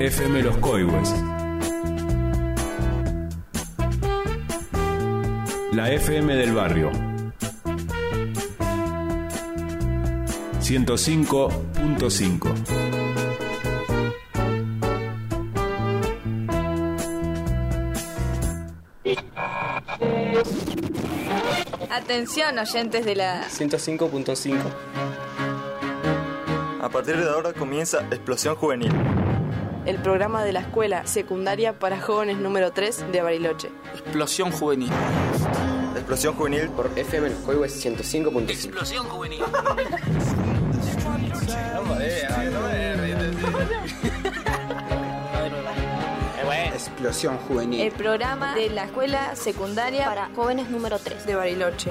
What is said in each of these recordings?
FM Los Coihues. La FM del barrio. 105.5. Atención, oyentes de la 105.5. A partir de ahora comienza Explosión Juvenil, el programa de la escuela secundaria para jóvenes número 3 de Bariloche. Explosión Juvenil. Explosión Juvenil por FM Los Coihues 105.5. Explosión Juvenil. Explosión Juvenil. El programa de la escuela secundaria para jóvenes número 3 de Bariloche.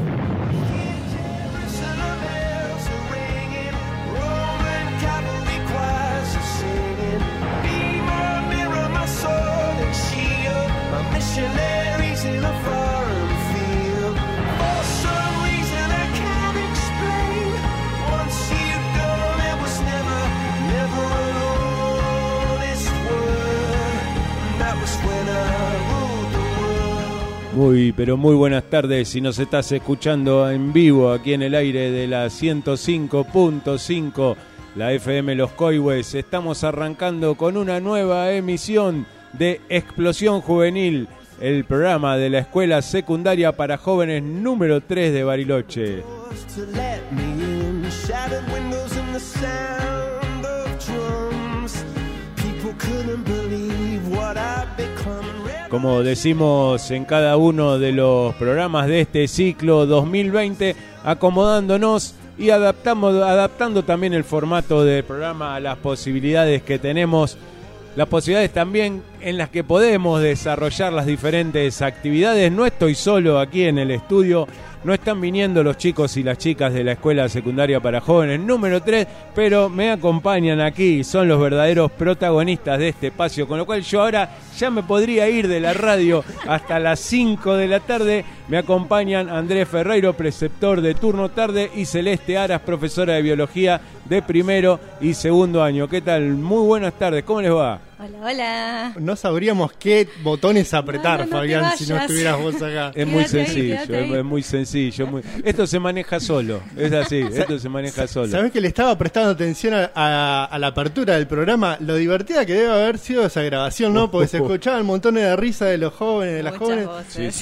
Muy, pero muy buenas tardes. Si nos estás escuchando en vivo aquí en el aire de la 105.5, la FM Los Coihues, estamos arrancando con una nueva emisión de Explosión Juvenil, el programa de la escuela secundaria para jóvenes número 3 de Bariloche. Como decimos en cada uno de los programas de este ciclo 2020, acomodándonos y adaptando también el formato del programa a las posibilidades que tenemos, las posibilidades también en las que podemos desarrollar las diferentes actividades. No estoy solo aquí en el estudio, no están viniendo los chicos y las chicas de la Escuela Secundaria para Jóvenes número 3, pero me acompañan aquí, son los verdaderos protagonistas de este espacio, con lo cual yo ahora ya me podría ir de la radio hasta las 5 de la tarde. Me acompañan Andrés Ferreiro, preceptor de turno tarde, y Celeste Aras, profesora de biología de primero y segundo año. ¿Qué tal? Muy buenas tardes, ¿cómo les va? Hola, hola. No sabríamos qué botones apretar, no Fabián, si no estuvieras vos acá. Es muy sencillo, es muy sencillo. Esto se maneja solo, es así, esto se maneja solo. ¿Sabés que le estaba prestando atención a la apertura del programa? Lo divertida que debe haber sido esa grabación, ¿no? Porque se escuchaban montones de risa de los jóvenes, de las jóvenes. Sí.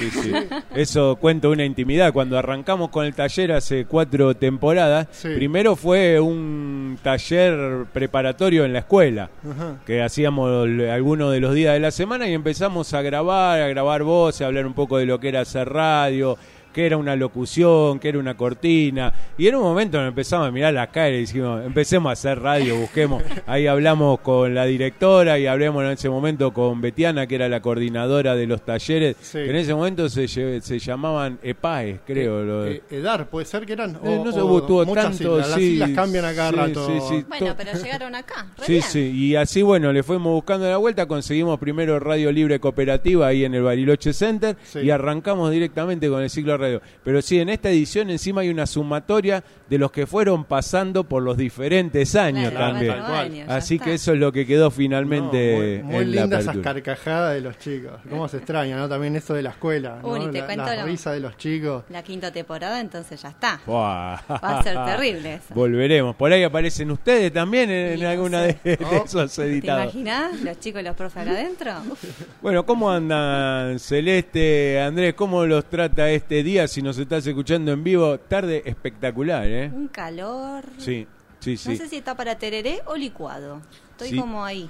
Eso cuenta una intimidad. Cuando arrancamos con el taller hace 4 temporadas, primero fue un taller preparatorio en la escuela, que hacíamos algunos de los días de la semana y empezamos a grabar voces, a hablar un poco de lo que era hacer radio, que era una locución, que era una cortina, y en un momento nos empezamos a mirar la cara y dijimos, empecemos a hacer radio, busquemos. Ahí hablamos con la directora y hablamos en ese momento con Betiana, que era la coordinadora de los talleres, que en ese momento se llamaban EPAES, creo. EDAR, puede ser que eran. No se tuvo muchas tanto, las siglas cambian a cada rato. Bueno, pero llegaron acá. Sí, y así, bueno, le fuimos buscando la vuelta, conseguimos primero Radio Libre Cooperativa ahí en el Bariloche Center, y arrancamos directamente con el ciclo radio. Pero sí, en esta edición encima hay una sumatoria de los que fueron pasando por los diferentes años también. Así que eso es lo que quedó finalmente muy en la lindas apertura. esas carcajadas de los chicos. Cómo se extraña, ¿no? También eso de la escuela, ¿no? Te cuento la risa de los chicos. La 5ª temporada, entonces ya está. Va a ser terrible eso. Volveremos. Por ahí aparecen ustedes también en alguna de esos editados. ¿Te imaginás? Los chicos y los profes acá adentro. Bueno, ¿cómo andan, Celeste, Andrés? ¿Cómo los trata este día? Si nos estás escuchando en vivo, tarde espectacular, ¿eh? Un calor. Sí. No sé si está para tereré o licuado. Estoy como ahí.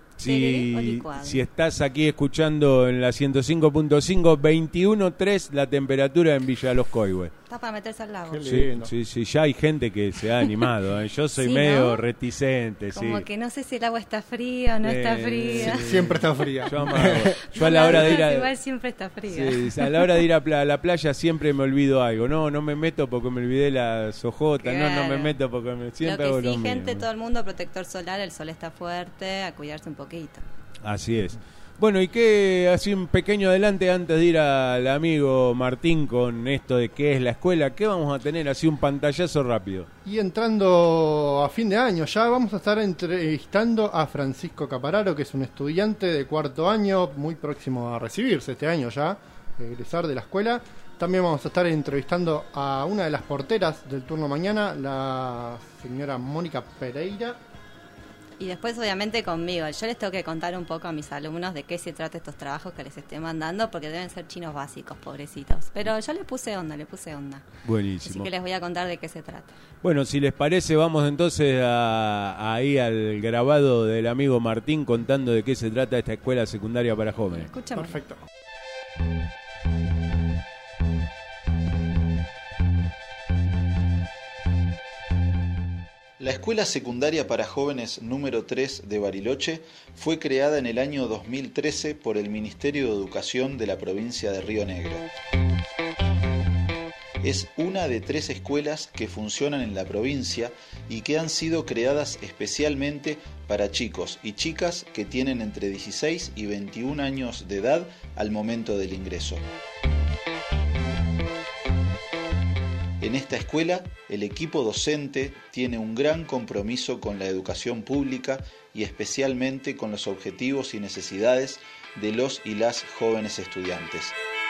Si estás aquí escuchando en la 105.5, 21.3 la temperatura en Villa Los Coihues. Está para meterse al lago. Sí, ya hay gente que se ha animado, ¿eh? Yo soy medio reticente. Como que no sé si el agua está fría o no está fría. Siempre está fría. Yo a la hora de ir igual siempre está fría. A la hora de ir a la playa siempre me olvido algo. No me meto porque me olvidé las ojotas. Claro. No me meto porque siempre hago lo que lo gente, mismo. todo el mundo, protector solar, el sol está fuerte, a cuidarse un poquito. Así es. Bueno, y que así un pequeño adelante antes de ir al amigo Martín con esto de qué es la escuela, ¿qué vamos a tener? Así un pantallazo rápido. Y entrando a fin de año ya vamos a estar entrevistando a Francisco Capararo, que es un estudiante de cuarto año, muy próximo a recibirse este año ya, egresar de la escuela. También vamos a estar entrevistando a una de las porteras del turno mañana, la señora Mónica Pereira. Y después obviamente conmigo. Yo les tengo que contar un poco a mis alumnos de qué se trata estos trabajos que les esté mandando, porque deben ser chinos básicos, pobrecitos. Pero yo le puse onda. Buenísimo. Así que les voy a contar de qué se trata. Bueno, si les parece, vamos entonces ahí al grabado del amigo Martín contando de qué se trata esta escuela secundaria para jóvenes. Escúchame. Perfecto. La Escuela Secundaria para Jóvenes número 3 de Bariloche fue creada en el año 2013 por el Ministerio de Educación de la provincia de Río Negro. Es una de 3 escuelas que funcionan en la provincia y que han sido creadas especialmente para chicos y chicas que tienen entre 16 y 21 años de edad al momento del ingreso. En esta escuela, el equipo docente tiene un gran compromiso con la educación pública y especialmente con los objetivos y necesidades de los y las jóvenes estudiantes.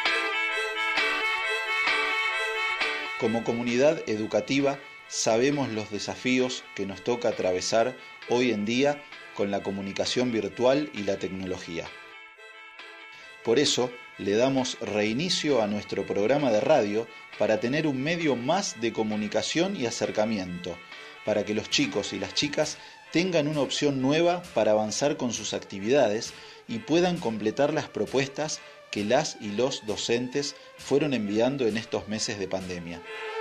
Como comunidad educativa, sabemos los desafíos que nos toca atravesar hoy en día con la comunicación virtual y la tecnología. Por eso, le damos reinicio a nuestro programa de radio para tener un medio más de comunicación y acercamiento, para que los chicos y las chicas tengan una opción nueva para avanzar con sus actividades y puedan completar las propuestas que las y los docentes fueron enviando en estos meses de pandemia.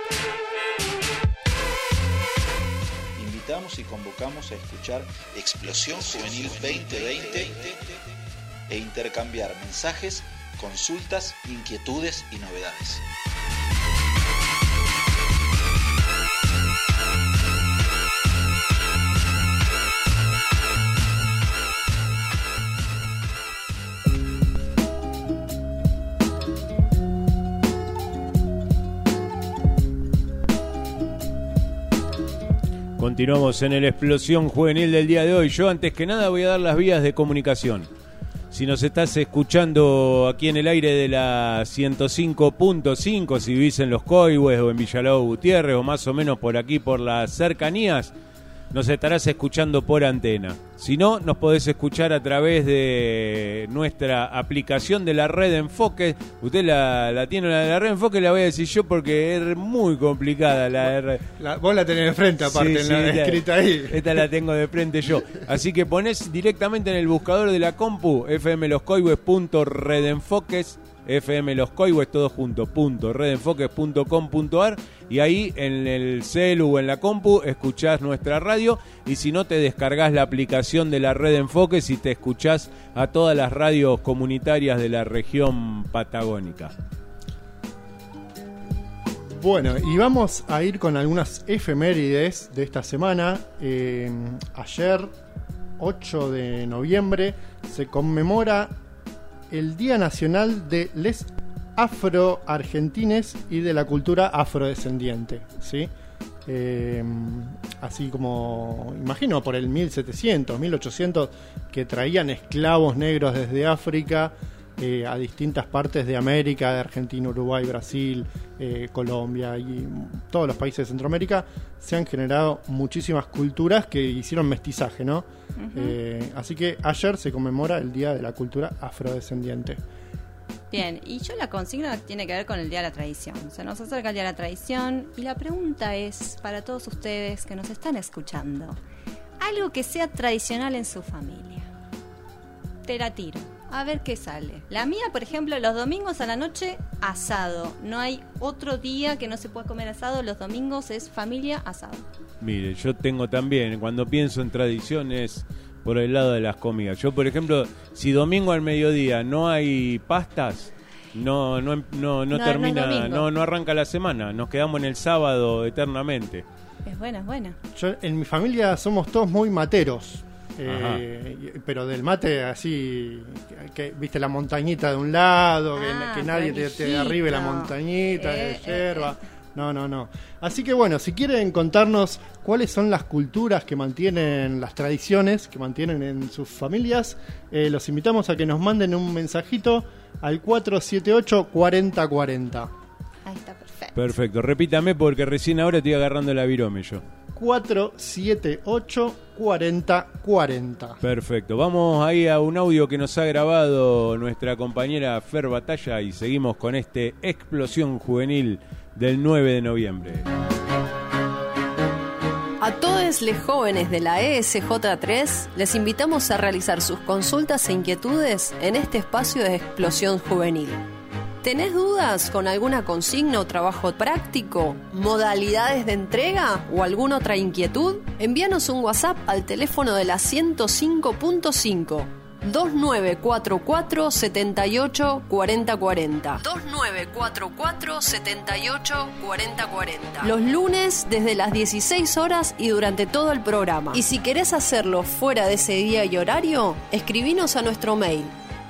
Invitamos y convocamos a escuchar Explosión Juvenil 2020 e intercambiar mensajes, consultas, inquietudes y novedades. Continuamos en el Explosión Juvenil del día de hoy. Yo antes que nada voy a dar las vías de comunicación. Si nos estás escuchando aquí en el aire de la 105.5, si vivís en Los Coihues o en Villalobos Gutiérrez o más o menos por aquí, por las cercanías, nos estarás escuchando por antena. Si no, nos podés escuchar a través de nuestra aplicación de la Red Enfoque. Usted la tiene, la Red Enfoque, la voy a decir yo porque es muy complicada. Vos la tenés de frente aparte, sí, escrita ahí. Esta la tengo de frente yo. Así que ponés directamente en el buscador de la compu fmloscoihues.redenfoques, FM Los Coihues, todo junto, .redenfoques.com.ar, y ahí en el celu o en la compu escuchás nuestra radio, y si no te descargás la aplicación de la Red Enfoques y te escuchás a todas las radios comunitarias de la región patagónica. Bueno, y vamos a ir con algunas efemérides de esta semana. Ayer, 8 de noviembre, se conmemora el Día Nacional de les Afro-Argentines y de la cultura afrodescendiente, ¿sí? Así como, imagino, por el 1700, 1800, que traían esclavos negros desde África a distintas partes de América, de Argentina, Uruguay, Brasil, Colombia y todos los países de Centroamérica. Se han generado muchísimas culturas que hicieron mestizaje, ¿no? Así que ayer se conmemora el Día de la Cultura Afrodescendiente. Bien, y yo la consigna tiene que ver con el Día de la Tradición. Se nos acerca el Día de la Tradición y la pregunta es, para todos ustedes que nos están escuchando, algo que sea tradicional en su familia. Te la tiro, a ver qué sale. La mía, por ejemplo, los domingos a la noche, asado. No hay otro día que no se pueda comer asado. Los domingos es familia, asado. Mire, yo tengo también, cuando pienso en tradiciones, por el lado de las comidas. Yo, por ejemplo, si domingo al mediodía no hay pastas, no termina, no arranca la semana. Nos quedamos en el sábado eternamente. Es buena, es buena. En mi familia somos todos muy materos. pero del mate así, que viste la montañita de un lado, que nadie te derribe la montañita de yerba. No. Así que bueno, si quieren contarnos cuáles son las culturas que mantienen, las tradiciones que mantienen en sus familias, los invitamos a que nos manden un mensajito al 478-4040. Ahí está, perfecto. Perfecto, repítame porque recién ahora estoy agarrando la virome yo. 478-4040. Perfecto, vamos ahí a un audio que nos ha grabado nuestra compañera Fer Batalla y seguimos con este Explosión Juvenil del 9 de noviembre. A todos los jóvenes de la ESJ3 les invitamos a realizar sus consultas e inquietudes en este espacio de Explosión Juvenil. ¿Tenés dudas con alguna consigna o trabajo práctico, modalidades de entrega o alguna otra inquietud? Envíanos un WhatsApp al teléfono de la 105.5 2944 78 40 40. 2944 78 40 40. Los lunes desde las 16 horas y durante todo el programa. Y si querés hacerlo fuera de ese día y horario, escribinos a nuestro mail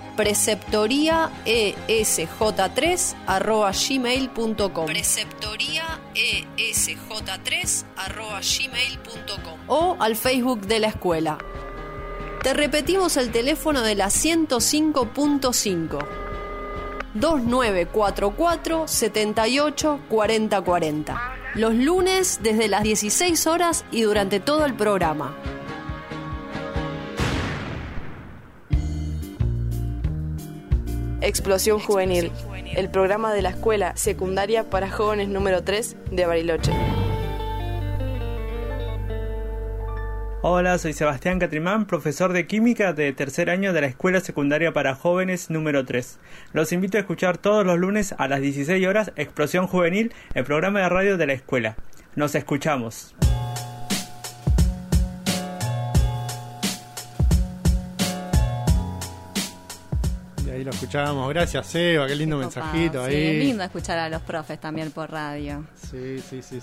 preceptoriaesj3@gmail.com preceptoriaesj3@gmail.com o al Facebook de la escuela. Te repetimos el teléfono de la 105.5 2944 78 40 40. Los lunes desde las 16 horas y durante todo el programa. Explosión Juvenil, el programa de la Escuela Secundaria para Jóvenes número 3 de Bariloche. Hola, soy Sebastián Catrimán, profesor de Química de tercer año de la Escuela Secundaria para Jóvenes número 3. Los invito a escuchar todos los lunes a las 16 horas Explosión Juvenil, el programa de radio de la escuela. Nos escuchamos. Ahí lo escuchábamos, gracias Seba, qué lindo mensajito ahí. Sí, es lindo escuchar a los profes también por radio. Sí.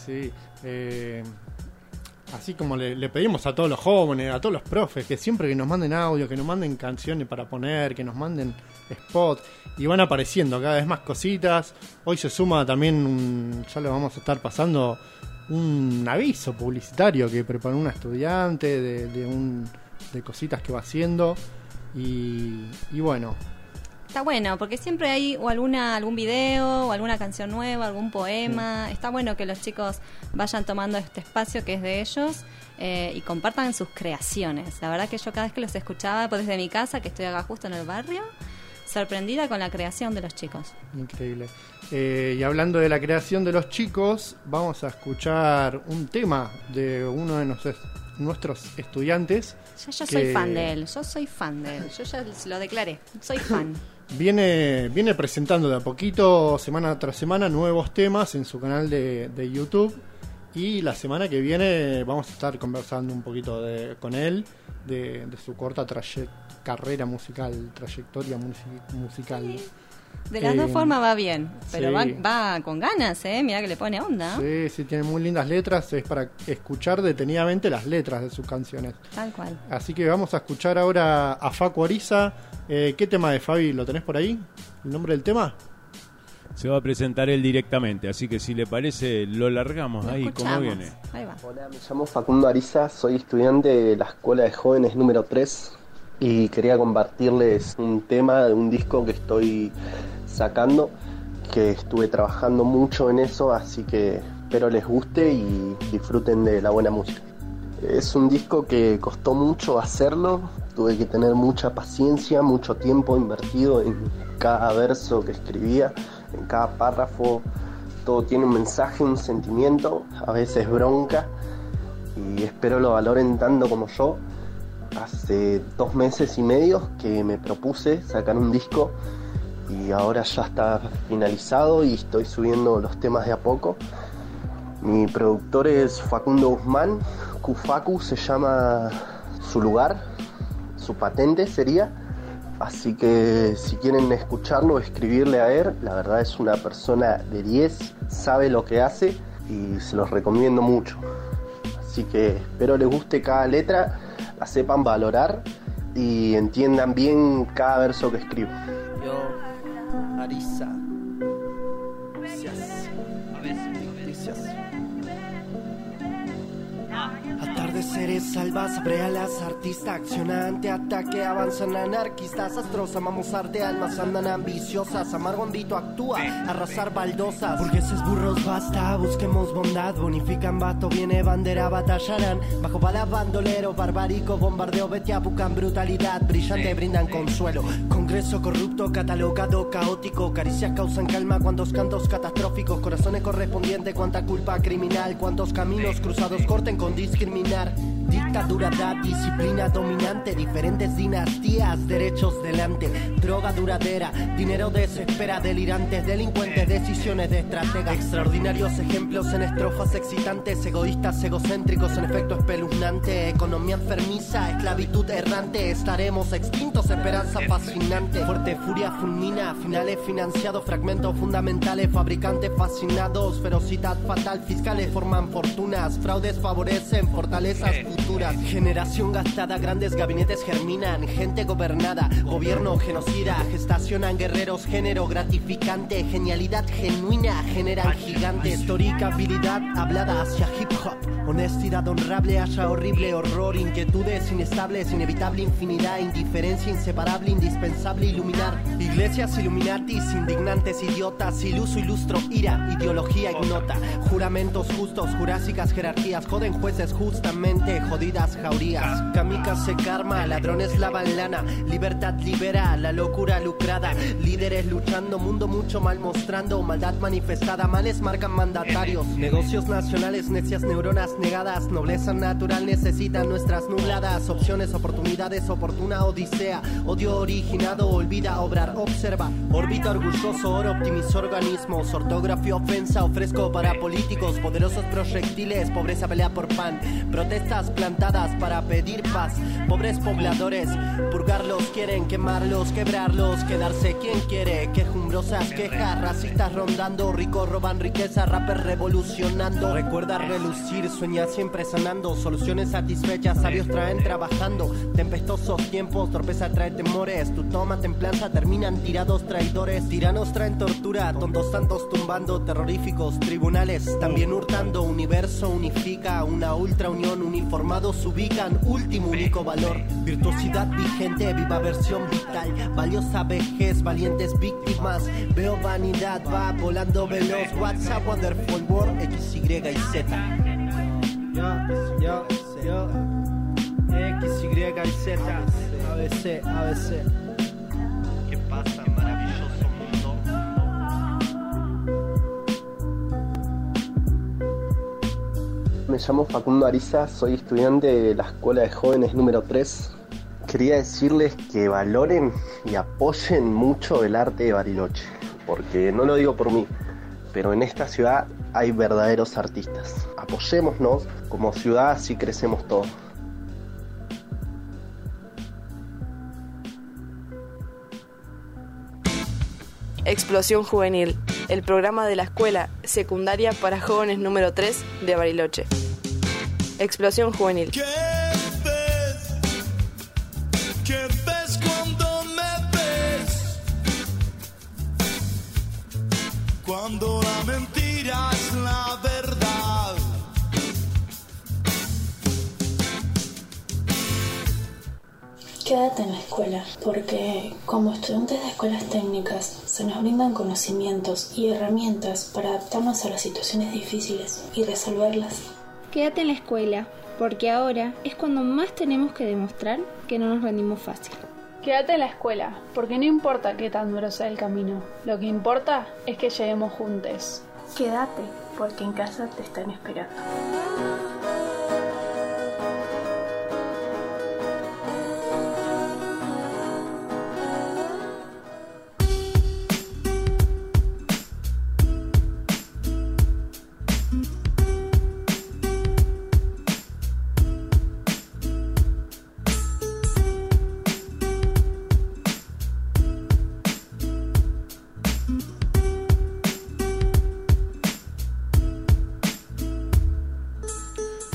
Así como le pedimos a todos los jóvenes, a todos los profes, que siempre que nos manden audio, que nos manden canciones para poner, que nos manden spot, y van apareciendo cada vez más cositas. Hoy se suma también, ya lo vamos a estar pasando, un aviso publicitario que preparó una estudiante de cositas que va haciendo, y bueno. Está bueno, porque siempre hay o algún video, o alguna canción nueva, algún poema. Está bueno que los chicos vayan tomando este espacio que es de ellos y compartan sus creaciones. La verdad que yo cada vez que los escuchaba desde mi casa, que estoy acá justo en el barrio, sorprendida con la creación de los chicos. Increíble. Y hablando de la creación de los chicos, vamos a escuchar un tema de uno de nuestros estudiantes. Yo soy fan de él, yo ya lo declaré, soy fan. Viene presentando de a poquito, semana tras semana, nuevos temas en su canal de YouTube. Y la semana que viene vamos a estar conversando un poquito con él, de su corta carrera musical, trayectoria musical. Sí. De las dos formas va bien, pero sí. va con ganas, mirá que le pone onda. Sí, tiene muy lindas letras, es para escuchar detenidamente las letras de sus canciones. Tal cual. Así que vamos a escuchar ahora a Facu Ariza. ¿Qué tema de Fabi lo tenés por ahí? ¿El nombre del tema? Se va a presentar él directamente, así que si le parece lo largamos ahí como viene. Ahí va. Hola, me llamo Facundo Ariza, soy estudiante de la Escuela de Jóvenes número 3 y quería compartirles un tema de un disco que estoy sacando, que estuve trabajando mucho en eso, así que espero les guste y disfruten de la buena música. Es un disco que costó mucho hacerlo, tuve que tener mucha paciencia, mucho tiempo invertido en cada verso que escribía, en cada párrafo. Todo tiene un mensaje, un sentimiento, a veces bronca, y espero lo valoren tanto como yo. Hace 2 meses y medio que me propuse sacar un disco y ahora ya está finalizado y estoy subiendo los temas de a poco. Mi productor es Facundo Guzmán, Cufacu se llama su lugar, su patente sería. Así que si quieren escucharlo o escribirle a él, la verdad es una persona de 10, sabe lo que hace y se los recomiendo mucho. Así que espero les guste cada letra. sepan valorar y entiendan bien cada verso que escribo. Yo, Arisa. Atardeceres salvas, brealas, artista, accionante, ataque, avanzan anarquistas, astros, amamos arte, almas andan ambiciosas, amargo ámbito actúa, arrasar baldosas, burgueses burros basta, busquemos bondad, bonifican vato, viene bandera, batallarán, bajo bala bandolero, barbárico, bombardeo, betia, buscan brutalidad, brillante, brindan consuelo, congreso corrupto, catalogado, caótico, caricias causan calma, cuantos cantos catastróficos, corazones correspondientes, cuánta culpa criminal, cuántos caminos cruzados corten con discriminar, dictadura da disciplina dominante, diferentes dinastías, derechos delante, droga duradera, dinero desespera, delirantes, delincuentes, decisiones de estrategas, extraordinarios ejemplos en estrofas excitantes, egoístas, egocéntricos, en efecto espeluznante, economía enfermiza, esclavitud errante, estaremos extintos, esperanza fascinante, fuerte furia fulmina, finales financiados, fragmentos fundamentales, fabricantes fascinados, ferocidad fatal, fiscales forman fortunas, fraudes favorecen fortalezas futuras, generación gastada, grandes gabinetes germinan, gente gobernada, gobierno genocida, gestacionan guerreros, género gratificante, genialidad genuina, generan gigantes, histórica habilidad hablada hacia hip hop, honestidad honrable, haya horrible horror, inquietudes inestables, inevitable infinidad, indiferencia inseparable, indispensable iluminar, iglesias illuminatis, indignantes idiotas, iluso ilustro, ira, ideología ignota, juramentos justos, jurásicas jerarquías, joden jueces justamente, jodidas jaurías, kamikaze karma, ladrones lavan lana, libertad libera, la locura lucrada, líderes luchando, mundo mucho mal mostrando, maldad manifestada, males marcan mandatarios, negocios nacionales, necias neuronas negadas, nobleza natural necesitan nuestras nubladas, opciones, oportunidades, oportuna odisea, odio originado, olvida obrar, observa, órbita orgulloso, oro, optimizo organismos, ortografía, ofensa, ofrezco para políticos, poderosos proyectiles, pobreza pelea por pan, protestas plantadas para pedir paz, pobres pobladores, purgarlos quieren, quemarlos, quebrarlos, quedarse quien quiere, quejumbrosas quejas, racistas rondando, ricos roban riqueza, rappers revolucionando, recuerda relucir, sueña siempre sanando, soluciones satisfechas, sabios traen trabajando, tempestuosos tiempos, torpeza trae temores, tu toma templanza, terminan tirados traidores, tiranos traen tortura, tontos tantos tumbando, terroríficos tribunales, también hurtando, universo unifica, una ultra unión, uniformados ubican, último único valor, virtuosidad vigente, viva versión vital, valiosa vejez, valientes víctimas, veo vanidad, va volando veloz, WhatsApp, Wonderful World, X, Y y Z. Yo, X, Y y Z, ABC, ABC. ¿Qué pasa, maravilloso mundo? Me llamo Facundo Ariza, soy estudiante de la Escuela de Jóvenes número 3. Quería decirles que valoren y apoyen mucho el arte de Bariloche, porque no lo digo por mí, pero en esta ciudad hay verdaderos artistas. Apoyémonos, como ciudad así crecemos todos. Explosión Juvenil, el programa de la Escuela Secundaria para Jóvenes número 3 de Bariloche. Explosión Juvenil. ¿Qué ves cuando me ves? Cuando la mentira es la verdad. Quédate en la escuela, porque como estudiantes de escuelas técnicas se nos brindan conocimientos y herramientas para adaptarnos a las situaciones difíciles y resolverlas. Quédate en la escuela, porque ahora es cuando más tenemos que demostrar que no nos rendimos fácil. Quédate en la escuela, porque no importa qué tan duro sea el camino, lo que importa es que lleguemos juntos. Quédate, porque en casa te están esperando.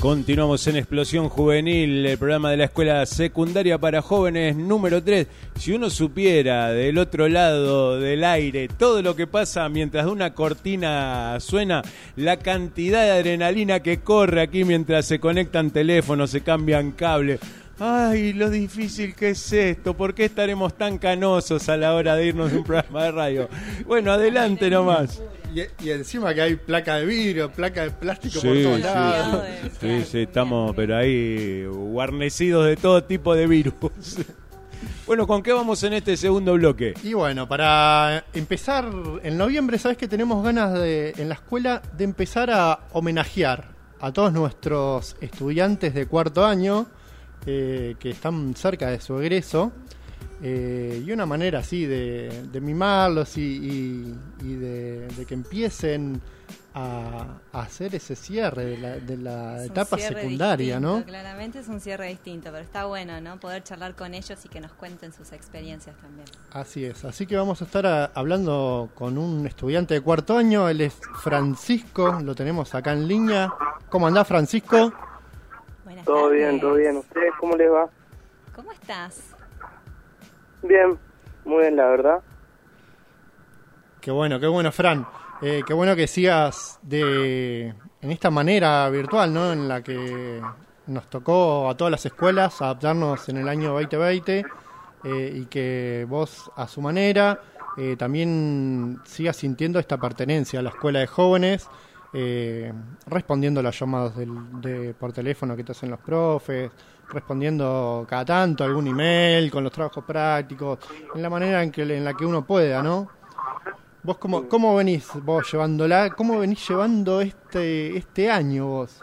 Continuamos en Explosión Juvenil, el programa de la Escuela Secundaria para Jóvenes número 3. Si uno supiera del otro lado del aire todo lo que pasa mientras una cortina suena, la cantidad de adrenalina que corre aquí mientras se conectan teléfonos, se cambian cables. Ay, lo difícil que es esto. ¿Por qué estaremos tan canosos a la hora de irnos de un programa de radio? Bueno, adelante nomás. Y encima que hay placa de vidrio, placa de plástico por todos lados. Sí, estamos pero ahí guarnecidos de todo tipo de virus. Bueno, ¿con qué vamos en este segundo bloque? Y bueno, para empezar, en noviembre, ¿sabes que tenemos ganas en la escuela de empezar a homenajear a todos nuestros estudiantes de cuarto año que están cerca de su egreso? Y una manera así de mimarlos y de que empiecen a hacer ese cierre de la etapa secundaria, distinto, ¿no? Claramente es un cierre distinto, pero está bueno, ¿no? Poder charlar con ellos y que nos cuenten sus experiencias también. Así es, así que vamos a estar hablando con un estudiante de cuarto año, él es Francisco, lo tenemos acá en línea. ¿Cómo andás, Francisco? Buenas todo tardes. bien, todo bien. ¿Ustedes cómo les va? ¿Cómo estás? Bien, muy bien, la verdad. Qué bueno, Fran. Qué bueno que sigas en esta manera virtual, ¿no? En la que nos tocó a todas las escuelas adaptarnos en el año 2020 y que vos a su manera también sigas sintiendo esta pertenencia a la escuela de jóvenes, respondiendo a las llamadas por teléfono que te hacen los profes, respondiendo cada tanto algún email con los trabajos prácticos, en la manera en la que uno pueda, ¿no? ¿Vos cómo venís vos llevándola? ¿Cómo venís llevando este año vos?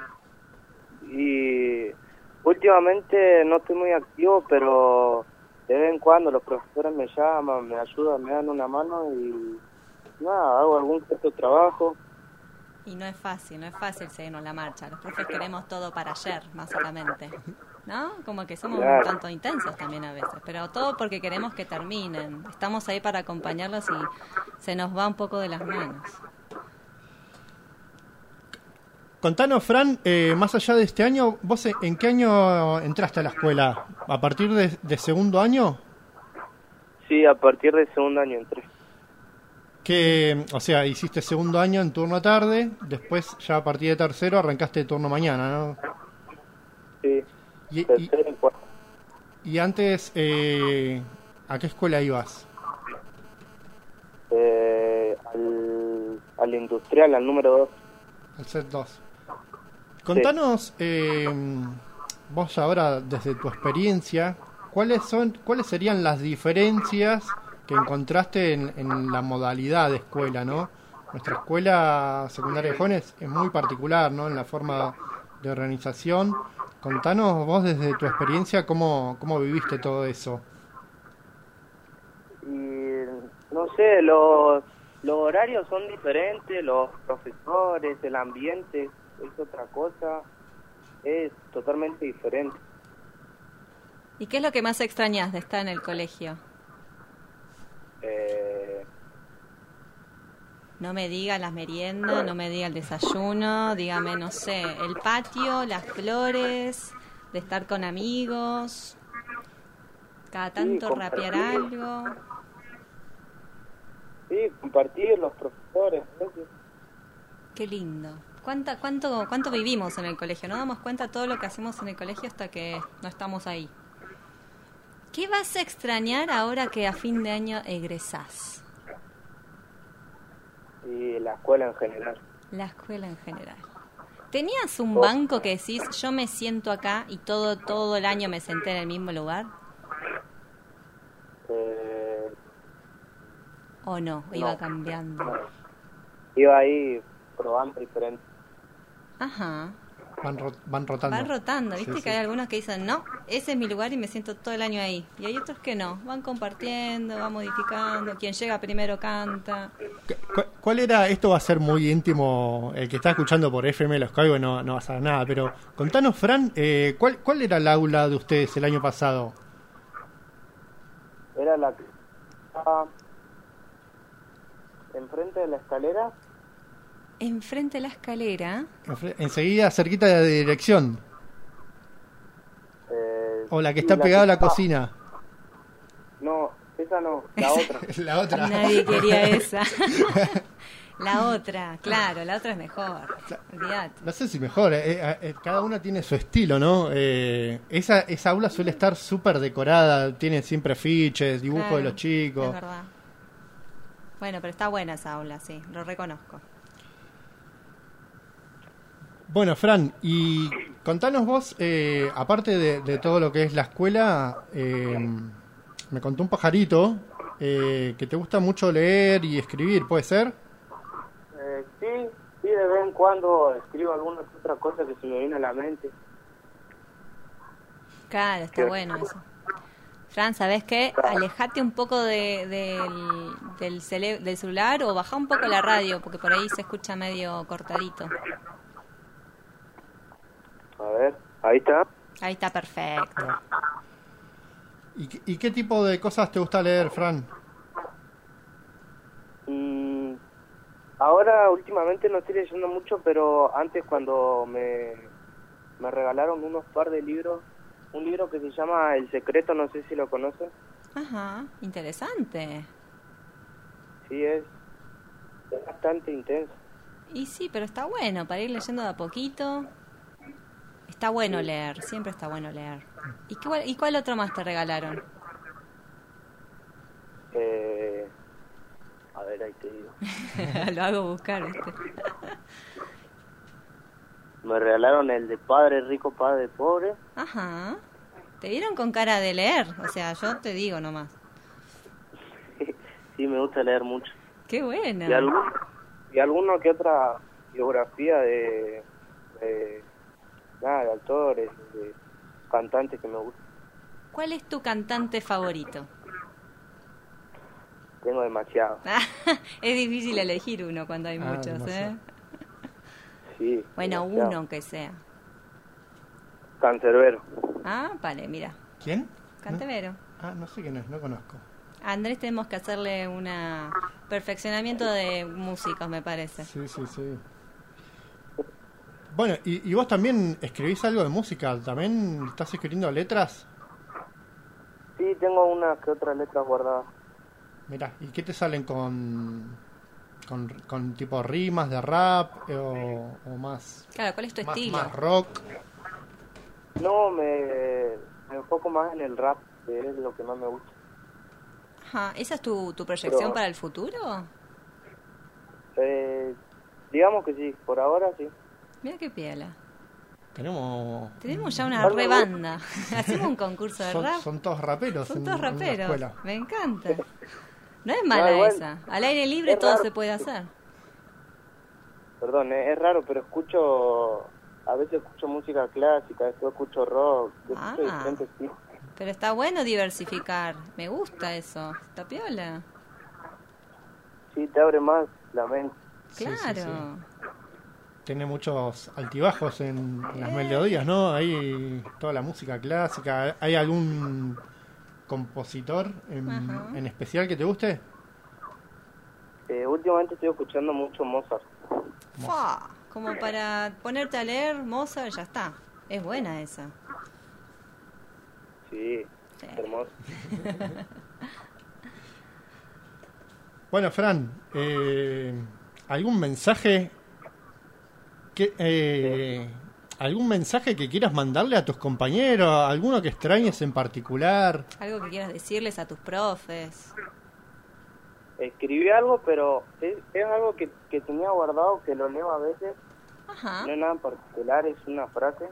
Y últimamente no estoy muy activo, pero de vez en cuando los profesores me llaman, me ayudan, me dan una mano y nada, hago algún cierto trabajo. Y no es fácil seguirnos la marcha. Los profes queremos todo para ayer, básicamente, ¿no? Como que somos un tanto intensos también a veces, pero todo porque queremos que terminen. Estamos ahí para acompañarlos y se nos va un poco de las manos. Contanos, Fran, más allá de este año, ¿vos en qué año entraste a la escuela? ¿A partir de segundo año? Sí, a partir de segundo año entré. O sea, hiciste segundo año en turno tarde, después ya a partir de tercero arrancaste turno mañana, ¿no? Sí, tercero y cuarto. Y antes, ¿a qué escuela ibas? Al industrial, al número 2. Al set 2. Contanos, vos ahora, desde tu experiencia, ¿cuáles serían las diferencias que encontraste en la modalidad de escuela, ¿no? Nuestra escuela secundaria de jóvenes es muy particular, ¿no? En la forma de organización. Contanos vos desde tu experiencia cómo viviste todo eso. Y no sé, los horarios son diferentes, los profesores, el ambiente es otra cosa, es totalmente diferente. ¿Y qué es lo que más extrañas de estar en el colegio? No me diga las meriendas, no me diga el desayuno, dígame, no sé, el patio, las flores, de estar con amigos, cada tanto sí, rapear algo. Sí, compartir los profesores. Qué lindo. ¿Cuánto vivimos en el colegio? No damos cuenta de todo lo que hacemos en el colegio hasta que no estamos ahí. ¿Qué vas a extrañar ahora que a fin de año egresás? Y la escuela en general. La escuela en general. ¿Tenías un banco que decís, yo me siento acá y todo el año me senté en el mismo lugar? ¿O no? Iba cambiando. Iba ahí probando diferentes. Ajá. Van rotando. Van rotando, ¿viste? Sí, que hay algunos que dicen, no, ese es mi lugar y me siento todo el año ahí. Y hay otros que no, van compartiendo, van modificando, quien llega primero canta. ¿Cuál era? Esto va a ser muy íntimo, el que está escuchando por FM Los Códigos no va a saber nada, pero contanos, Fran, ¿cuál era el aula de ustedes el año pasado? Era la que estaba enfrente de la escalera. Enfrente de la escalera. Enseguida, cerquita de la dirección. O la que está pegada a la cocina. No, esa no, la otra. La otra. Nadie quería esa. La otra, claro, la otra es mejor. Olvídate. No sé si mejor, cada una tiene su estilo, ¿no? Esa aula suele estar súper decorada, tiene siempre afiches, dibujos Claro, de los chicos. Es verdad. Bueno, pero está buena esa aula, sí, lo reconozco. Bueno, Fran, y contanos vos, aparte de todo lo que es la escuela, me contó un pajarito que te gusta mucho leer y escribir, ¿puede ser? Sí, de vez en cuando escribo alguna que otra cosa que se me viene a la mente. Claro, está bueno eso. Fran, ¿sabés qué? Alejate un poco del celular o bajá un poco la radio, porque por ahí se escucha medio cortadito. A ver, ahí está. Ahí está perfecto. ¿Y qué tipo de cosas te gusta leer, Fran? Ahora, últimamente no estoy leyendo mucho, pero antes cuando me regalaron unos par de libros, un libro que se llama El Secreto, no sé si lo conocen. Ajá, interesante. Sí, es bastante intenso. Y sí, pero está bueno, para ir leyendo de a poquito. Está bueno leer, siempre está bueno leer. ¿Y cuál otro más te regalaron? A ver, ahí te digo. Lo hago buscar, ¿viste? Me regalaron el de Padre Rico, Padre Pobre. Ajá. Te vieron con cara de leer, o sea, yo te digo nomás. Sí, me gusta leer mucho. Qué bueno. Y alguna que otra biografía de autores, de cantantes que me gustan. ¿Cuál es tu cantante favorito? Tengo demasiado. Es difícil elegir uno cuando hay muchos, demasiado. ¿eh? Sí. Bueno, demasiado. uno aunque sea. Cancerbero. Ah, vale, mira. ¿Quién? Cancerbero. No sé quién es, no conozco. A Andrés tenemos que hacerle un perfeccionamiento de músicos, me parece. Sí. Bueno, ¿y vos también escribís algo de música? ¿También estás escribiendo letras? Sí, tengo una que otra letra guardada. Mirá, ¿y qué te salen con tipo rimas de rap o más? Claro, ¿cuál es tu estilo? Más rock. No, me enfoco más en el rap, que es lo que más me gusta. Ajá, ¿esa es tu proyección Pero, para el futuro? Digamos que sí, por ahora sí. Mira qué piela. Tenemos ya una re banda. Hacemos un concurso de rap. Son todos raperos. Son todos raperos. En la escuela. Me encanta. No es mala esa. Al aire libre todo se puede hacer. Perdón, es raro, pero a veces escucho música clásica, después escucho rock, escucho diferentes tipos. Pero está bueno diversificar. Me gusta eso. Está piola. Sí, te abre más la mente. Claro. Sí. Tiene muchos altibajos en las melodías, ¿no? Hay toda la música clásica. ¿Hay algún compositor en especial que te guste? Últimamente estoy escuchando mucho Mozart. Como para ponerte a leer Mozart, ya está. Es buena esa. Sí. Hermoso. Bueno, Fran, ¿algún mensaje que quieras mandarle a tus compañeros? ¿Alguno que extrañes en particular? Algo que quieras decirles a tus profes. Escribí algo, pero es algo que tenía guardado, que lo leo a veces. Ajá. No es nada en particular, es una frase.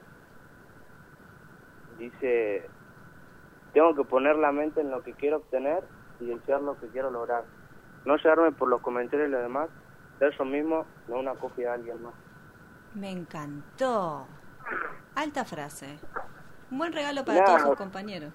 Dice: tengo que poner la mente en lo que quiero obtener y desear lo que quiero lograr. No llevarme por los comentarios de los demás, ser yo mismo, no una copia de alguien más. Me encantó. Alta frase. Un buen regalo para todos sus compañeros.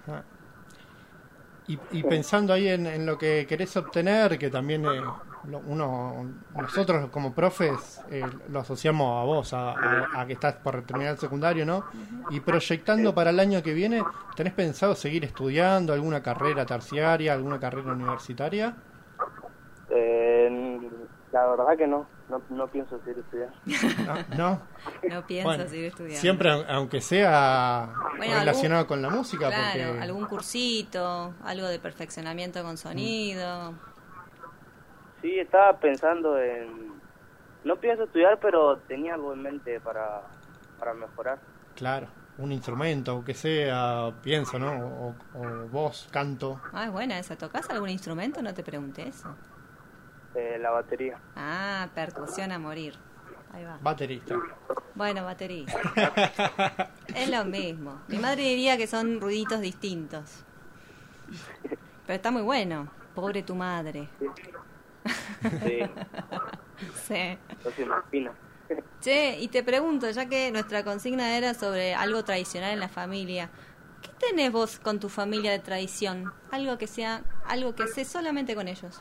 Y pensando ahí en lo que querés obtener, que también nosotros como profes lo asociamos a vos, a que estás por terminar el secundario, ¿no? Y proyectando para el año que viene, ¿tenés pensado seguir estudiando alguna carrera terciaria, alguna carrera universitaria? La verdad que no pienso seguir estudiando. No. No pienso seguir estudiando. Siempre, aunque sea relacionado con la música. Claro, porque... algún cursito, algo de perfeccionamiento con sonido. Sí, estaba pensando en... No pienso estudiar, pero tenía algo en mente para mejorar. Claro, un instrumento, aunque sea, pienso, ¿no? O voz, canto. Ah, es buena esa. ¿Tocás algún instrumento? No te pregunté eso. La batería. Ah, percusión a morir. Ahí va. Baterista. Bueno, baterista. Es lo mismo. Mi madre diría que son ruiditos distintos. Pero está muy bueno. Pobre tu madre. Sí. Sí. No se imagina. Che, y te pregunto, ya que nuestra consigna era sobre algo tradicional en la familia, ¿qué tenés vos con tu familia de tradición? Algo que haces solamente con ellos.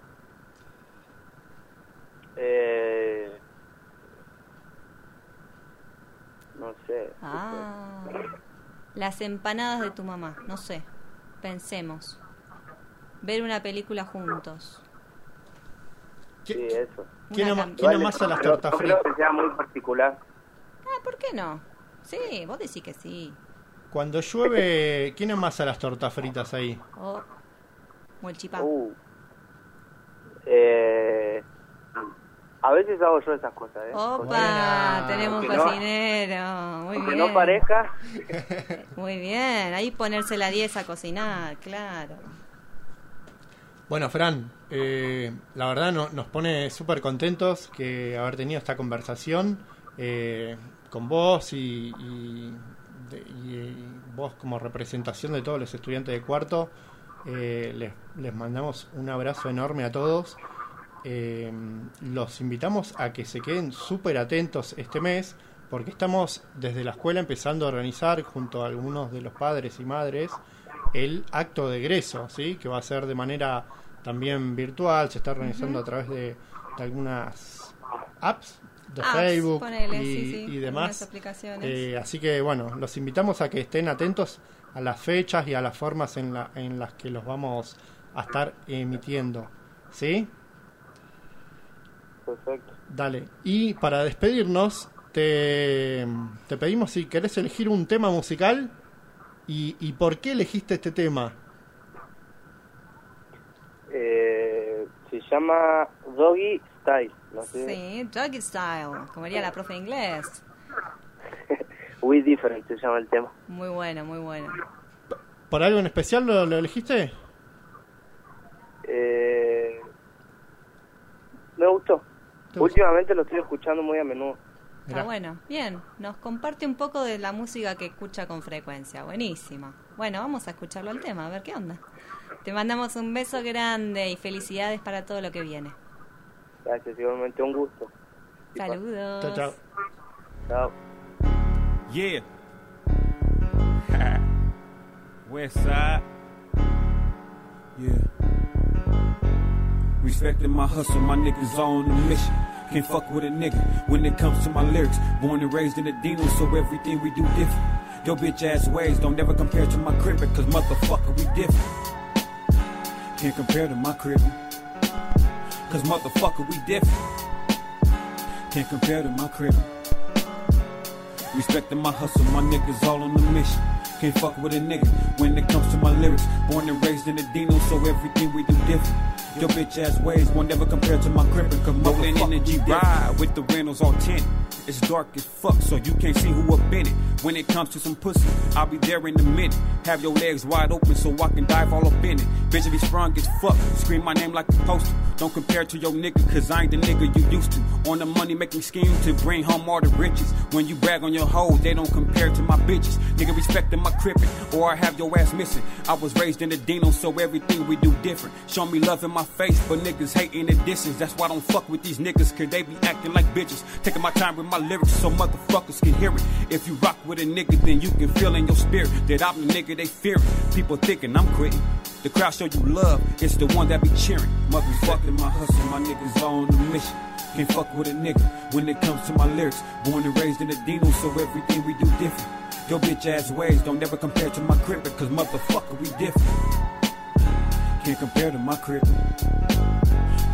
No sé. Las empanadas de tu mamá, no sé. Pensemos. Ver una película juntos. Sí, eso. ¿Quién amasa las tortas fritas? No creo que sea muy particular. ¿Por qué no? Sí, vos decís que sí. Cuando llueve, ¿quién amasa las tortas fritas ahí? O el chipá. A veces hago yo esas cosas, Opa, tenemos un cocinero. Muy bien. Que no parezca. Muy bien, ahí ponerse la 10 a cocinar, claro. Bueno, Fran, la verdad nos pone súper contentos que haber tenido esta conversación con vos y vos como representación de todos los estudiantes de cuarto. Les mandamos un abrazo enorme a todos. Los invitamos a que se queden súper atentos este mes, porque estamos desde la escuela empezando a organizar junto a algunos de los padres y madres el acto de egreso, ¿sí? Que va a ser de manera también virtual. Se está organizando a través de algunas apps de Facebook, ponele, y demás. Aplicaciones. Así que bueno, los invitamos a que estén atentos a las fechas y a las formas en las que los vamos a estar emitiendo, ¿sí? Perfecto. Dale. Y para despedirnos, te pedimos si querés elegir un tema musical y por qué elegiste este tema. Se llama Doggy Style. No sé. Sí, Doggy Style, como diría la profe de inglés. We Different se llama el tema. Muy bueno, muy bueno. ¿Por algo en especial lo elegiste? Me gustó. Últimamente lo estoy escuchando muy a menudo. Está bueno, bien. Nos comparte un poco de la música que escucha con frecuencia. Buenísimo. Bueno, vamos a escucharlo al tema, a ver qué onda. Te mandamos un beso grande y felicidades para todo lo que viene. Gracias, igualmente un gusto. Saludos. Chao, chao. Chao. Yeah. West side. Yeah. Respecting my hustle, my niggas on a mission. Can't fuck with a nigga when it comes to my lyrics. Born and raised in the Dino, so everything we do different. Your bitch ass ways don't ever compare to my crib, cause motherfucker we different. Can't compare to my crib, cause motherfucker we different. Can't compare to my crib. Respecting my hustle, my niggas all on the mission. Can't fuck with a nigga when it comes to my lyrics. Born and raised in the Dino, so everything we do different. Your bitch ass ways won't ever compare to my crippin'. Cause rolling energy ride with the Reynolds all tinted. It's dark as fuck, so you can't see who up in it. When it comes to some pussy, I'll be there in a minute. Have your legs wide open so I can dive all up in it. Bitch, be sprung as fuck, scream my name like a poster. Don't compare to your nigga, cause I ain't the nigga you used to. On the money making scheme to bring home all the riches. When you brag on your hoes, they don't compare to my bitches. Nigga respecting my crippin', or I have your ass missing. I was raised in the Dino, so everything we do different. Show me love in my face, but niggas hating the distance. That's why I don't fuck with these niggas, cause they be acting like bitches. Taking my time with my lyrics so motherfuckers can hear it. If you rock with a nigga, then you can feel in your spirit that I'm the nigga they fearing. People thinking I'm quitting. The crowd show you love, it's the one that be cheering. Motherfucking my hustle, my niggas on the mission. Can't fuck with a nigga when it comes to my lyrics. Born and raised in the Dino, so everything we do different. Your bitch ass ways don't ever compare to my crib, cause motherfucker we different. Can't compare to my crib,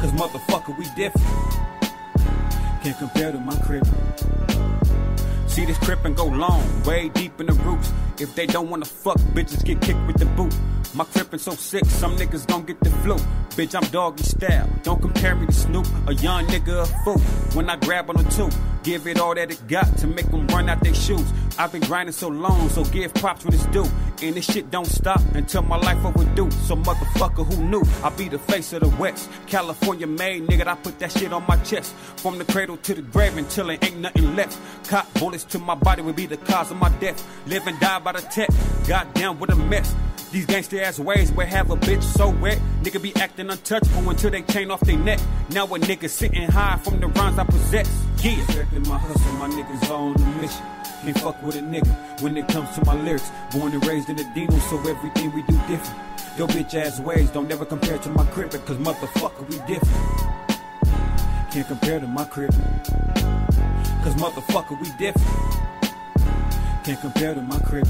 Cause motherfucker, we different. Can't compare to my crib. See this crippin' go long, way deep in the roots. If they don't wanna fuck, bitches get kicked with the boot. My crippin' so sick, some niggas gon' get the flu. Bitch, I'm doggy style, don't compare me to Snoop. A young nigga a fool, when I grab on a two. Give it all that it got to make them run out their shoes. I've been grinding so long, so give props when it's due. And this shit don't stop until my life overdue. So motherfucker, who knew? I be the face of the West. California made, nigga, I put that shit on my chest. From the cradle to the grave until there ain't nothing left. Cop bullets to my body would be the cause of my death. Live and die by the tech, goddamn what a mess. These gangster ass ways will have a bitch so wet. Nigga be acting untouchable until they chain off their neck. Now a nigga sitting high from the rhymes I possess. Yeah. Respecting my hustle, my niggas all on the mission. Can't fuck with a nigga when it comes to my lyrics. Born and raised in the Dino, so everything we do different. Your bitch ass ways don't never compare to my crib, cause motherfucker we different. Can't compare to my crib, cause motherfucker we different. Can't compare to my crib.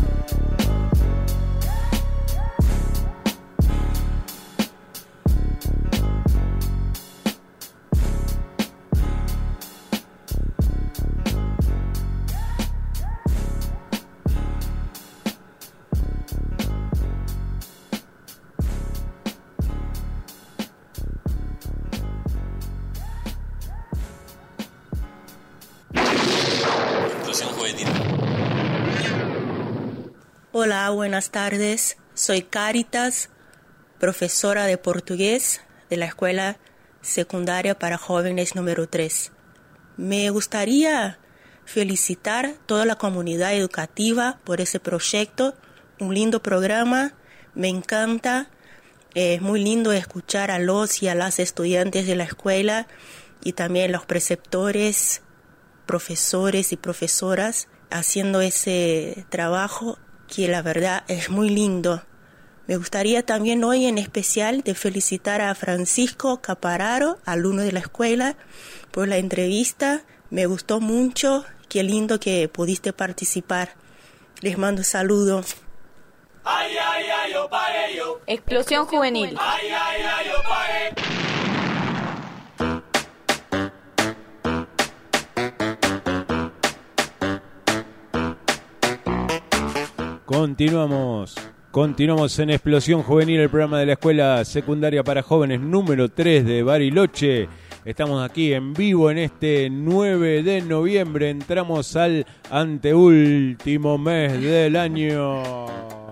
Hola, buenas tardes. Soy Caritas, profesora de portugués de la Escuela Secundaria para Jóvenes número 3. Me gustaría felicitar a toda la comunidad educativa por ese proyecto. Un lindo programa, me encanta. Es muy lindo escuchar a los y a las estudiantes de la escuela y también los preceptores, profesores y profesoras haciendo ese trabajo que la verdad es muy lindo. Me gustaría también hoy en especial de felicitar a Francisco Capararo, alumno de la escuela, por la entrevista. Me gustó mucho, qué lindo que pudiste participar. Les mando saludos. Explosión juvenil. Continuamos en Explosión Juvenil, el programa de la Escuela Secundaria para Jóvenes número 3 de Bariloche. Estamos aquí en vivo en este 9 de noviembre. Entramos al anteúltimo mes del año.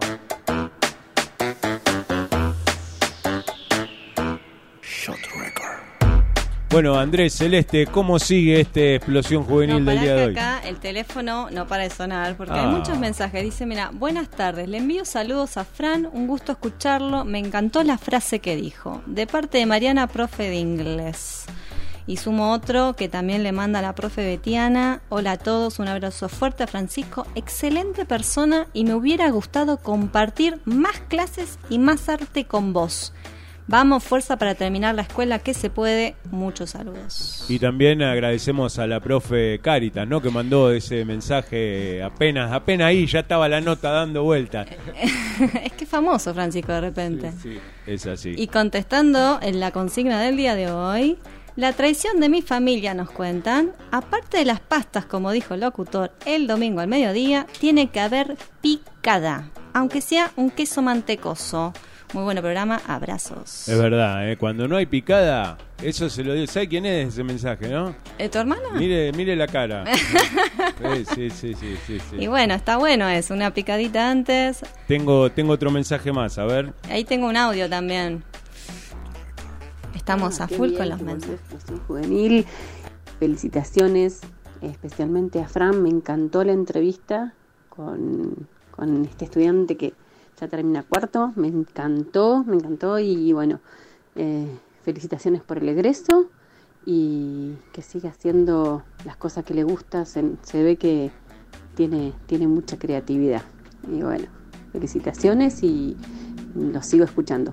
Bueno, Andrés Celeste, ¿cómo sigue este Explosión Juvenil del día de hoy? Acá el teléfono no para de sonar porque hay muchos mensajes. Dice, mira, buenas tardes, le envío saludos a Fran, un gusto escucharlo. Me encantó la frase que dijo. De parte de Mariana, profe de inglés. Y sumo otro que también le manda a la profe Betiana. Hola a todos, un abrazo fuerte a Francisco. Excelente persona y me hubiera gustado compartir más clases y más arte con vos. Vamos, fuerza para terminar la escuela que se puede. Muchos saludos. Y también agradecemos a la profe Caritas, ¿no? Que mandó ese mensaje apenas ahí, ya estaba la nota dando vuelta. Es que es famoso Francisco de repente. Sí, es así. Y contestando en la consigna del día de hoy, la traición de mi familia, nos cuentan, aparte de las pastas, como dijo el locutor, el domingo al mediodía, tiene que haber picada, aunque sea un queso mantecoso. Muy buen programa, abrazos. Es verdad, cuando no hay picada, eso se lo digo. ¿Sabe quién es ese mensaje, no? ¿Tu hermana? Mire la cara. Sí. Y bueno, está bueno eso, una picadita antes. Tengo otro mensaje más, a ver. Ahí tengo un audio también. Estamos a full con los mensajes. Juvenil, felicitaciones, especialmente a Fran. Me encantó la entrevista con este estudiante que ya termina cuarto, me encantó y bueno, felicitaciones por el egreso y que siga haciendo las cosas que le gusta, se ve que tiene mucha creatividad y bueno, felicitaciones y los sigo escuchando.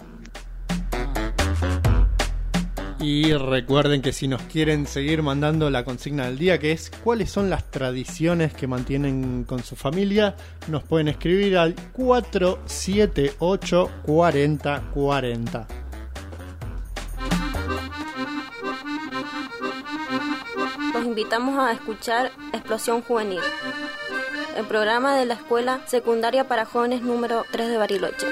Y recuerden que si nos quieren seguir mandando la consigna del día, que es cuáles son las tradiciones que mantienen con su familia, nos pueden escribir al 478 4040. Los invitamos a escuchar Explosión Juvenil, el programa de la Escuela Secundaria para Jóvenes número 3 de Bariloche.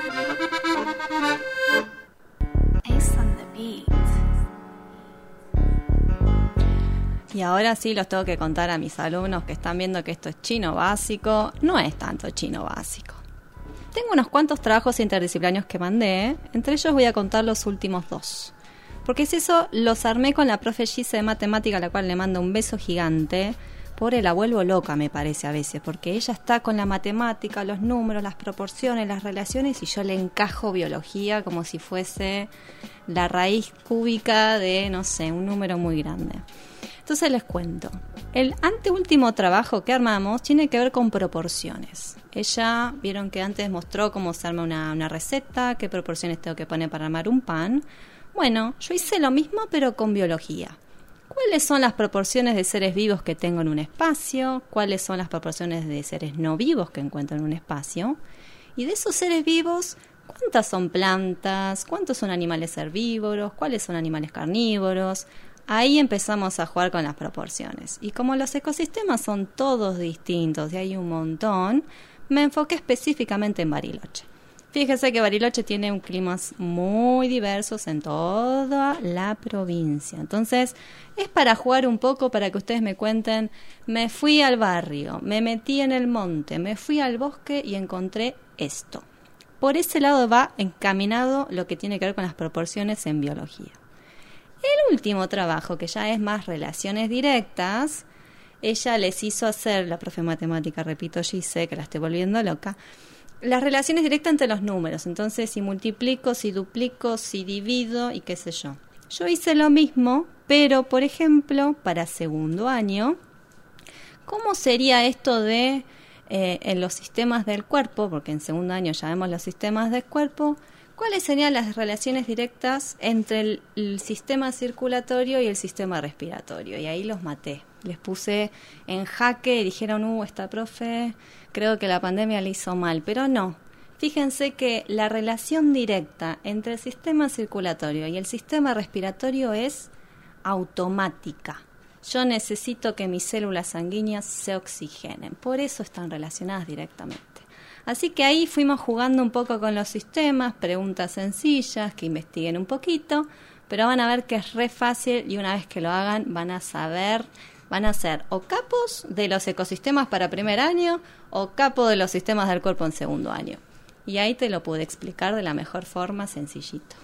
Y ahora sí los tengo que contar a mis alumnos que están viendo que esto es chino básico. No es tanto chino básico. Tengo unos cuantos trabajos interdisciplinarios que mandé. Entre ellos voy a contar los últimos 2. Porque es eso, los armé con la profe Gise de matemática, a la cual le mando un beso gigante. Pobre, la vuelvo loca, me parece a veces, porque ella está con la matemática, los números, las proporciones, las relaciones, y yo le encajo biología como si fuese la raíz cúbica de, no sé, un número muy grande. Entonces les cuento. El anteúltimo trabajo que armamos tiene que ver con proporciones. Ella, vieron que antes mostró cómo se arma una receta, qué proporciones tengo que poner para armar un pan. Bueno, yo hice lo mismo pero con biología. ¿Cuáles son las proporciones de seres vivos que tengo en un espacio? ¿Cuáles son las proporciones de seres no vivos que encuentro en un espacio? Y de esos seres vivos, ¿cuántas son plantas? ¿Cuántos son animales herbívoros? ¿Cuáles son animales carnívoros? Ahí empezamos a jugar con las proporciones. Y como los ecosistemas son todos distintos y hay un montón, me enfoqué específicamente en Bariloche. Fíjese que Bariloche tiene climas muy diversos en toda la provincia. Entonces, es para jugar un poco, para que ustedes me cuenten, me fui al barrio, me metí en el monte, me fui al bosque y encontré esto. Por ese lado va encaminado lo que tiene que ver con las proporciones en biología. El último trabajo, que ya es más relaciones directas, ella les hizo hacer, la profe de matemática, repito, Gise, que la estoy volviendo loca, las relaciones directas entre los números. Entonces, si multiplico, si duplico, si divido y qué sé yo. Yo hice lo mismo, pero, por ejemplo, para segundo año, ¿cómo sería esto de en los sistemas del cuerpo? Porque en segundo año ya vemos los sistemas del cuerpo. ¿Cuáles serían las relaciones directas entre el sistema circulatorio y el sistema respiratorio? Y ahí los maté. Les puse en jaque y dijeron, esta profe, creo que la pandemia le hizo mal. Pero no. Fíjense que la relación directa entre el sistema circulatorio y el sistema respiratorio es automática. Yo necesito que mis células sanguíneas se oxigenen. Por eso están relacionadas directamente. Así que ahí fuimos jugando un poco con los sistemas, preguntas sencillas, que investiguen un poquito, pero van a ver que es re fácil y una vez que lo hagan van a saber, van a ser o capos de los ecosistemas para primer año o capos de los sistemas del cuerpo en segundo año. Y ahí te lo pude explicar de la mejor forma, sencillito.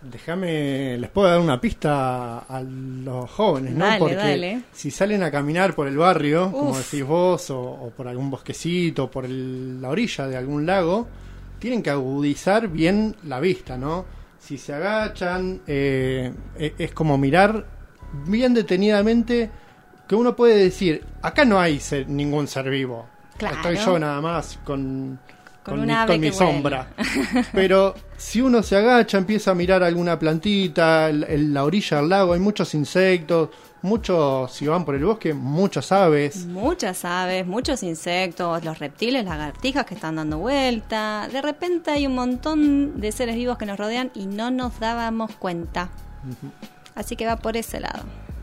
Les puedo dar una pista a los jóvenes, ¿no? Dale, porque dale. si salen a caminar por el barrio, como decís vos, o por algún bosquecito, o por la orilla de algún lago, tienen que agudizar bien la vista, ¿no? Si se agachan, es como mirar bien detenidamente, que uno puede decir, acá no hay ningún ser vivo. Claro. Estoy yo nada más con mi un sombra. Pero si uno se agacha, empieza a mirar alguna plantita, la orilla del lago, hay muchos insectos, si van por el bosque, muchas aves. Muchas aves, muchos insectos, los reptiles, lagartijas que están dando vuelta. De repente hay un montón de seres vivos que nos rodean y no nos dábamos cuenta. Uh-huh. Así que va por ese lado.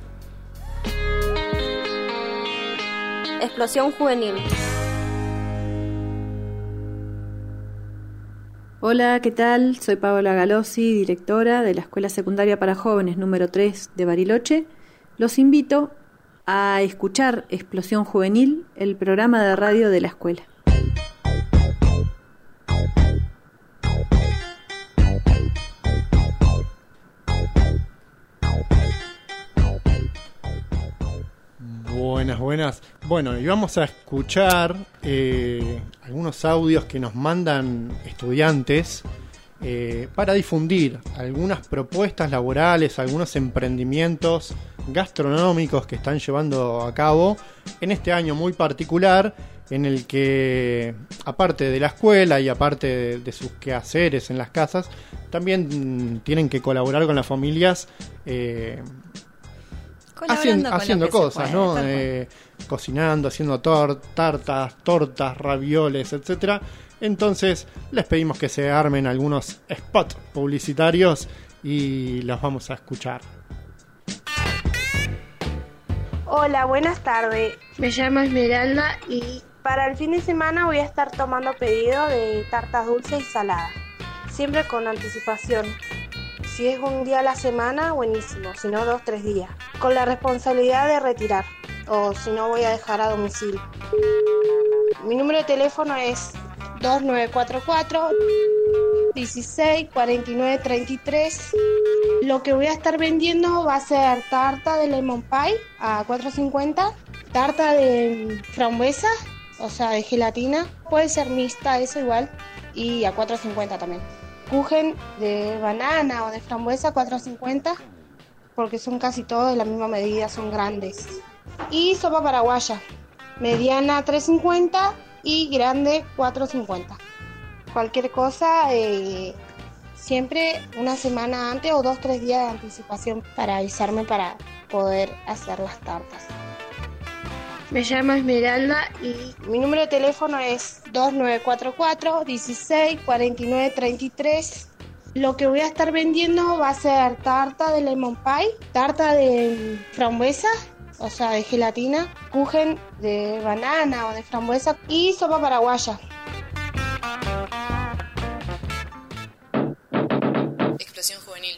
Explosión Juvenil. Hola, ¿qué tal? Soy Paola Galossi, directora de la Escuela Secundaria para Jóvenes número 3 de Bariloche. Los invito a escuchar Explosión Juvenil, el programa de radio de la escuela. Buenas. Bueno, y vamos a escuchar algunos audios que nos mandan estudiantes para difundir algunas propuestas laborales, algunos emprendimientos gastronómicos que están llevando a cabo en este año muy particular, en el que, aparte de la escuela y aparte de sus quehaceres en las casas, también tienen que colaborar con las familias haciendo cosas, ¿no? Cocinando, haciendo tartas, tortas, ravioles, etcétera. Entonces les pedimos que se armen algunos spots publicitarios y los vamos a escuchar. Hola, buenas tardes. Me llamo Esmeralda y para el fin de semana voy a estar tomando pedido de tartas dulces y saladas. Siempre con anticipación. Si es un día a la semana, buenísimo. Si no, 2-3 días. Con la responsabilidad de retirar. O si no, voy a dejar a domicilio. Mi número de teléfono es 2944 16 49 33. Lo que voy a estar vendiendo va a ser tarta de lemon pie a 4.50, tarta de frambuesa, o sea de gelatina, puede ser mixta, eso igual, y a 4.50 también. Kuchen de banana o de frambuesa 4.50, porque son casi todos de la misma medida, son grandes. Y sopa paraguaya, mediana 3.50 y grande 4.50. Cualquier cosa, siempre una semana antes o 2-3 días de anticipación para avisarme para poder hacer las tartas. Me llamo Esmeralda y mi número de teléfono es 2944 16 49 33. Lo que voy a estar vendiendo va a ser tarta de lemon pie, tarta de frambuesa, o sea de gelatina, kuchen de banana o de frambuesa y sopa paraguaya. Explosión Juvenil.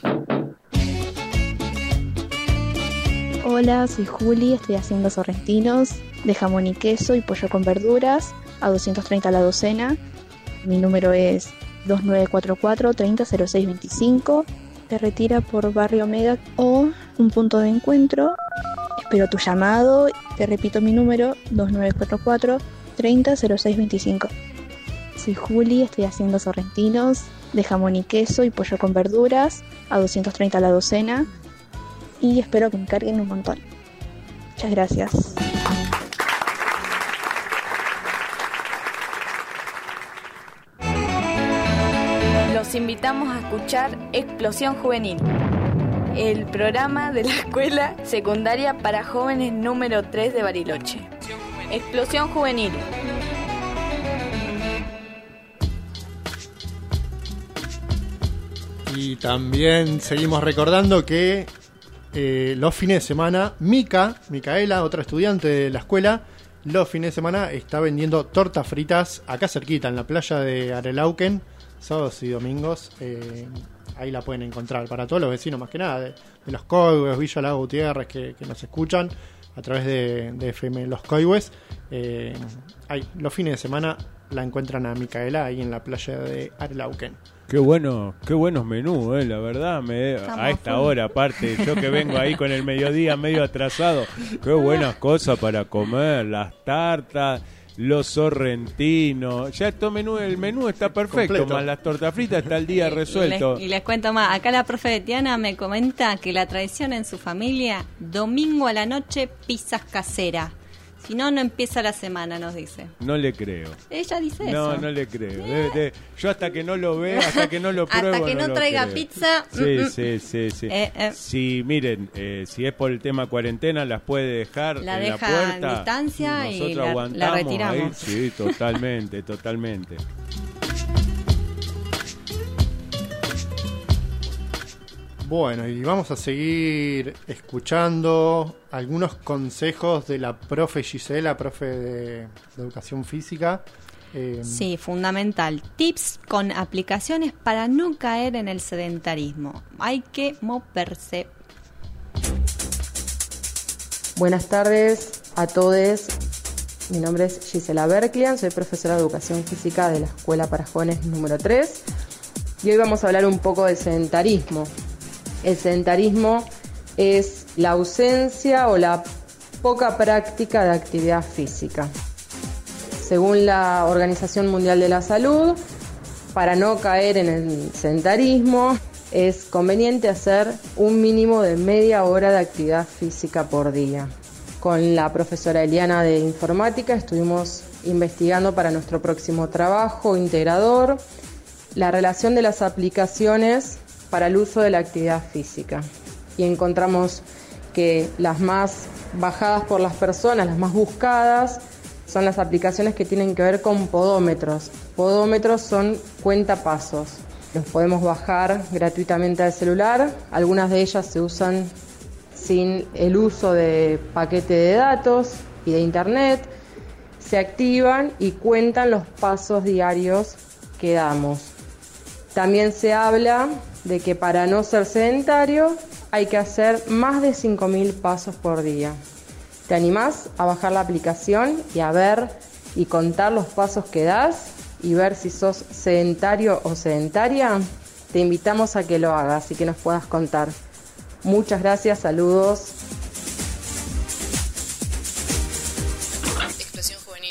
Hola, soy Juli, estoy haciendo sorrentinos de jamón y queso y pollo con verduras a 230 la docena. Mi número es 2944 300625. Te retira por Barrio Omega o un punto de encuentro. Espero tu llamado. Te repito mi número 2944 300625. Soy Juli, estoy haciendo sorrentinos de jamón y queso y pollo con verduras a 230 la docena y espero que me carguen un montón. Muchas gracias. Los invitamos a escuchar Explosión Juvenil, el programa de la Escuela Secundaria para Jóvenes número 3 de Bariloche. Explosión Juvenil. Y también seguimos recordando que los fines de semana, Micaela, otra estudiante de la escuela, los fines de semana está vendiendo tortas fritas acá cerquita, en la playa de Arelauquen, sábados y domingos. Ahí la pueden encontrar para todos los vecinos, más que nada, de Los Coihues, Villa Lago Gutiérrez, que nos escuchan a través de FM Los Coihues. Ahí, los fines de semana la encuentran a Micaela ahí en la playa de Arelauquen. Qué buenos menús, la verdad, a esta hora, aparte, yo que vengo ahí con el mediodía medio atrasado, qué buenas cosas para comer, las tartas, los sorrentinos, ya el menú está perfecto, completo. Más las tortas fritas está el día resuelto. Y les cuento más, acá la profe Tiana me comenta que la tradición en su familia, domingo a la noche, pizzas caseras. Si no, no empieza la semana, nos dice. No le creo. Ella dice eso. No le creo. Yo hasta que no lo vea, hasta que no lo pruebo, hasta que no traiga creo. Pizza. Sí. Si miren, si es por el tema cuarentena, las puede dejar la en deja la puerta. En distancia y la retiramos. Ahí. Sí, totalmente. Bueno, y vamos a seguir escuchando algunos consejos de la profe Gisela, profe de Educación Física. Sí, fundamental. Tips con aplicaciones para no caer en el sedentarismo. Hay que moverse. Buenas tardes a todos. Mi nombre es Gisela Berklian, soy profesora de Educación Física de la Escuela para Jóvenes número 3. Y hoy vamos a hablar un poco de sedentarismo. El sedentarismo es la ausencia o la poca práctica de actividad física. Según la Organización Mundial de la Salud, para no caer en el sedentarismo, es conveniente hacer un mínimo de media hora de actividad física por día. Con la profesora Eliana de Informática estuvimos investigando para nuestro próximo trabajo integrador la relación de las aplicaciones para el uso de la actividad física. Y encontramos que las más bajadas por las personas, las más buscadas, son las aplicaciones que tienen que ver con podómetros. Podómetros son cuentapasos. Los podemos bajar gratuitamente al celular. Algunas de ellas se usan sin el uso de paquete de datos y de internet, se activan y cuentan los pasos diarios que damos. También se habla de que para no ser sedentario hay que hacer más de 5.000 pasos por día. ¿Te animás a bajar la aplicación y a ver y contar los pasos que das y ver si sos sedentario o sedentaria? Te invitamos a que lo hagas y que nos puedas contar. Muchas gracias, saludos. Explosión Juvenil.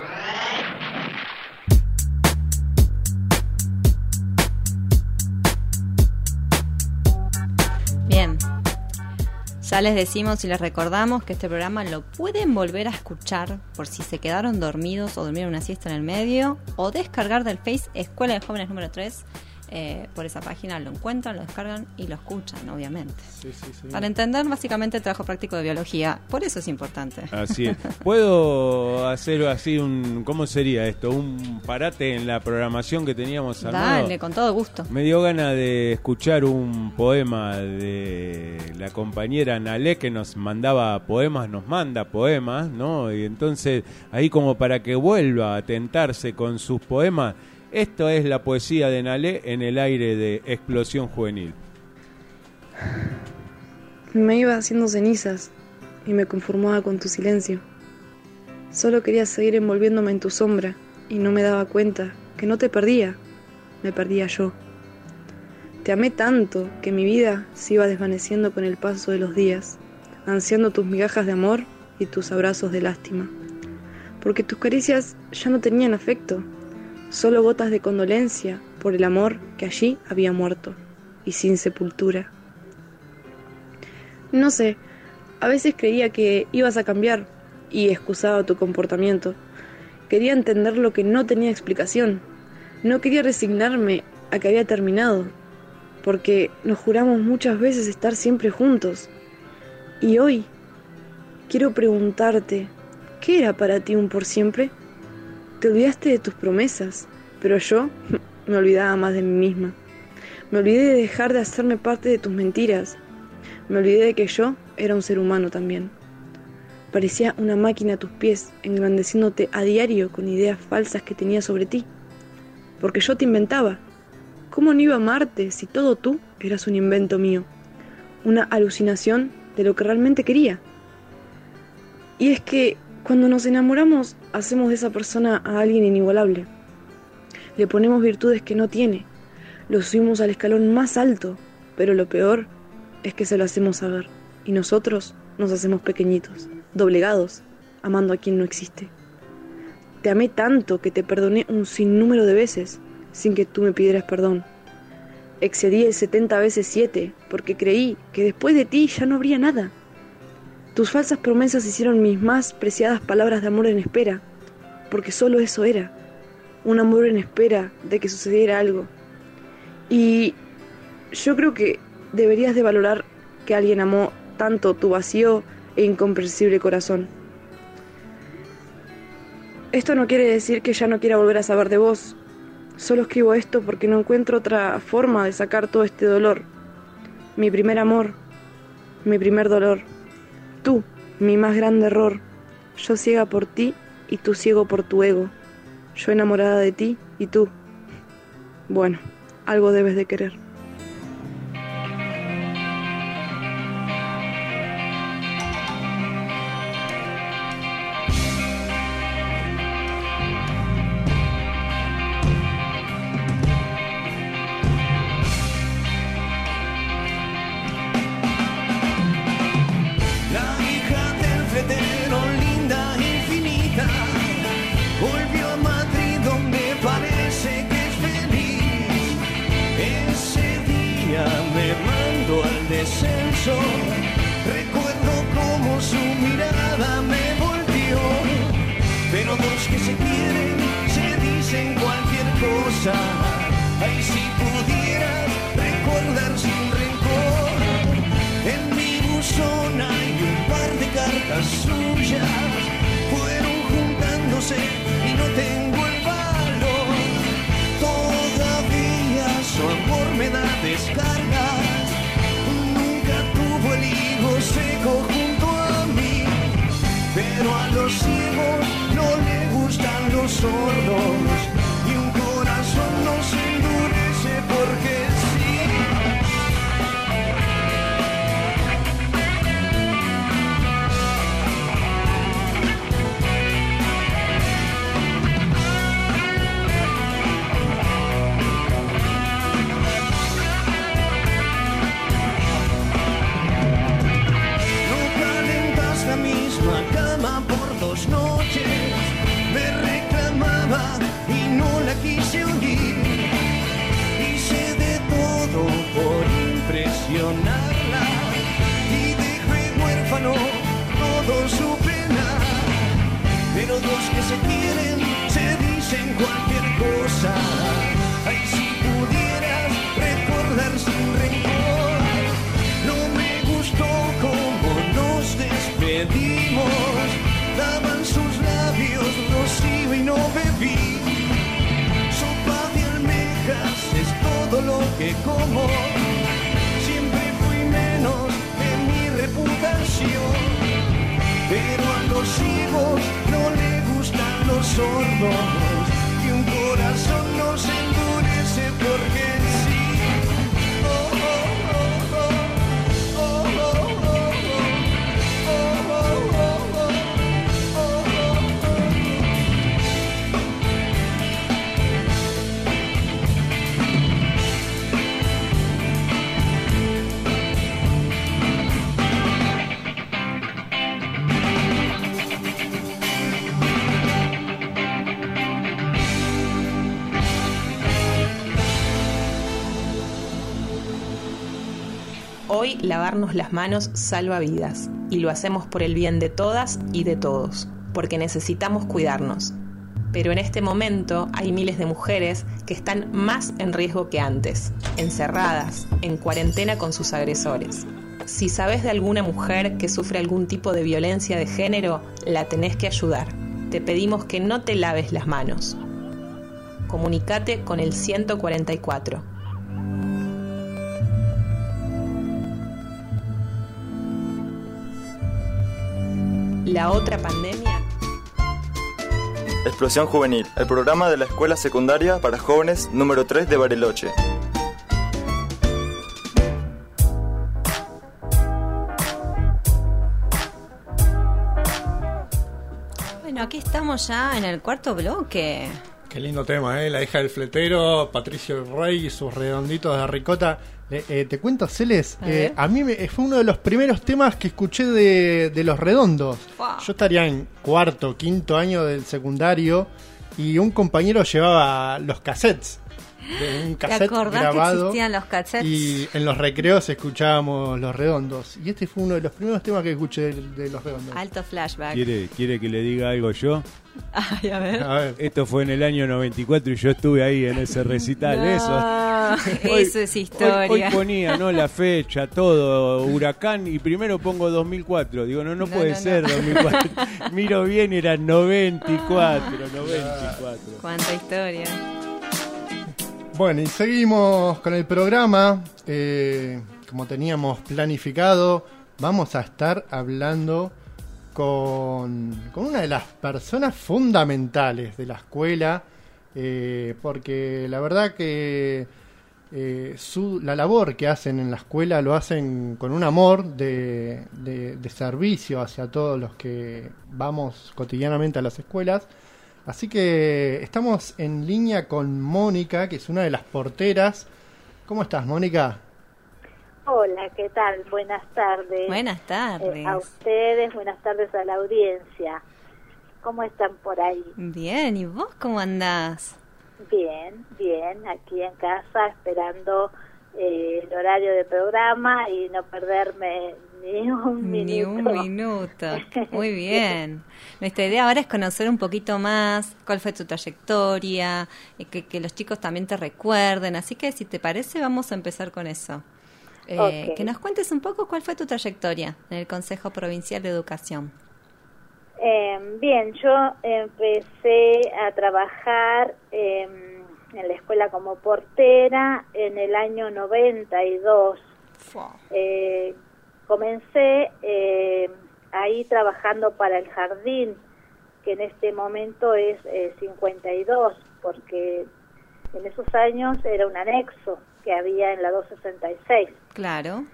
Bien, ya les decimos y les recordamos que este programa lo pueden volver a escuchar por si se quedaron dormidos o durmieron una siesta en el medio, o descargar del Face Escuela de Jóvenes número 3. Por esa página lo encuentran, lo descargan y lo escuchan, obviamente. Sí. Para entender básicamente el trabajo práctico de biología. Por eso es importante. Así es. ¿Puedo hacer así ¿cómo sería esto? Un parate en la programación que teníamos armado. Dale, con todo gusto. Me dio ganas de escuchar un poema de la compañera Nalé, que nos mandaba poemas, nos manda poemas, ¿no? Y entonces, ahí como para que vuelva a tentarse con sus poemas. Esto es la poesía de Nalé en el aire de Explosión Juvenil. Me iba haciendo cenizas y me conformaba con tu silencio. Solo quería seguir envolviéndome en tu sombra y no me daba cuenta que no te perdía, me perdía yo. Te amé tanto que mi vida se iba desvaneciendo con el paso de los días, ansiando tus migajas de amor y tus abrazos de lástima. Porque tus caricias ya no tenían afecto, solo gotas de condolencia por el amor que allí había muerto y sin sepultura. No sé, a veces creía que ibas a cambiar y excusaba tu comportamiento. Quería entender lo que no tenía explicación. No quería resignarme a que había terminado, porque nos juramos muchas veces estar siempre juntos. Y hoy quiero preguntarte, ¿qué era para ti un por siempre? Te olvidaste de tus promesas, pero yo me olvidaba más de mí misma. Me olvidé de dejar de hacerme parte de tus mentiras. Me olvidé de que yo era un ser humano también. Parecía una máquina a tus pies, engrandeciéndote a diario con ideas falsas que tenía sobre ti. Porque yo te inventaba. ¿Cómo no iba a amarte si todo tú eras un invento mío? Una alucinación de lo que realmente quería. Y es que cuando nos enamoramos, hacemos de esa persona a alguien inigualable. Le ponemos virtudes que no tiene. Lo subimos al escalón más alto, pero lo peor es que se lo hacemos saber. Y nosotros nos hacemos pequeñitos, doblegados, amando a quien no existe. Te amé tanto que te perdoné un sinnúmero de veces, sin que tú me pidieras perdón. Excedí el 70 veces 7, porque creí que después de ti ya no habría nada. Tus falsas promesas hicieron mis más preciadas palabras de amor en espera, porque solo eso era, un amor en espera de que sucediera algo. Y yo creo que deberías de valorar que alguien amó tanto tu vacío e incomprensible corazón. Esto no quiere decir que ya no quiera volver a saber de vos. Solo escribo esto porque no encuentro otra forma de sacar todo este dolor. Mi primer amor, mi primer dolor. Tú, mi más grande error. Yo ciega por ti y tú ciego por tu ego. Yo enamorada de ti y tú. Bueno, algo debes de querer. Recuerdo cómo su mirada me volvió, pero dos que se quieren se dicen cualquier cosa. Ay, si pudieras recordar sin rencor, en mi buzón hay un par de cartas suyas, fueron juntándose y no tengo el valor. Todavía su amor me da descargas. El higo se sordos y un corazón no se endurece porque sí. La misma cama por 2 noches, me reclamaba y no la quise oír. Hice de todo por impresionarla y dejé huérfano todo su pena. Pero dos que se quieren se dicen cualquier cosa. Ay, si pudieras recordar sin rencor, no me gustó como nos despedimos. Daban sus labios rocío y no bebí. Sopa de almejas es todo lo que como. Siempre fui menos de mi reputación. Pero a los ciegos no le gustan los sordos. Y un corazón no se endurece porque sí. Hoy lavarnos las manos salva vidas y lo hacemos por el bien de todas y de todos, porque necesitamos cuidarnos. Pero en este momento hay miles de mujeres que están más en riesgo que antes, encerradas, en cuarentena con sus agresores. Si sabes de alguna mujer que sufre algún tipo de violencia de género, la tenés que ayudar. Te pedimos que no te laves las manos. Comunicate con el 144. La otra pandemia. Explosión Juvenil, el programa de la Escuela Secundaria para Jóvenes número 3 de Bariloche. Bueno, aquí estamos ya en el cuarto bloque. Qué lindo tema, ¿eh? La hija del fletero, Patricio Rey y sus redonditos de ricota. Te cuento, Celes, a mí fue uno de los primeros temas que escuché de Los Redondos. Wow. Yo estaría en 4º, 5º año del secundario y un compañero llevaba los cassettes. De un cassette grabado, que existían los cassettes? Y en los recreos escuchábamos Los Redondos. Y este fue uno de los primeros temas que escuché de Los Redondos. Alto flashback. ¿Quiere que le diga algo yo? Ay, a ver. Esto fue en el año 94 y yo estuve ahí en ese recital. No, eso es historia. Hoy ponía, ¿no? La fecha, todo, huracán, y primero pongo 2004. Digo, no puede ser 2004. Miro bien, era 94. Cuánta historia. Bueno, y seguimos con el programa. Como teníamos planificado, vamos a estar hablando con una de las personas fundamentales de la escuela, porque la verdad que la labor que hacen en la escuela lo hacen con un amor de servicio hacia todos los que vamos cotidianamente a las escuelas. Así que estamos en línea con Mónica, que es una de las porteras. ¿Cómo estás, Mónica? Hola, ¿qué tal? Buenas tardes. Buenas tardes. A ustedes, buenas tardes a la audiencia. ¿Cómo están por ahí? Bien, ¿y vos cómo andás? Bien, aquí en casa esperando el horario de programa y no perderme ni un minuto. Muy bien. Nuestra idea ahora es conocer un poquito más cuál fue tu trayectoria, que los chicos también te recuerden, así que si te parece vamos a empezar con eso. Okay. Que nos cuentes un poco cuál fue tu trayectoria en el Consejo Provincial de Educación. Bien, yo empecé a trabajar en la escuela como portera en el año 92. Comencé ahí trabajando para el jardín que en este momento es 52, porque en esos años era un anexo que había en la 266. Claro.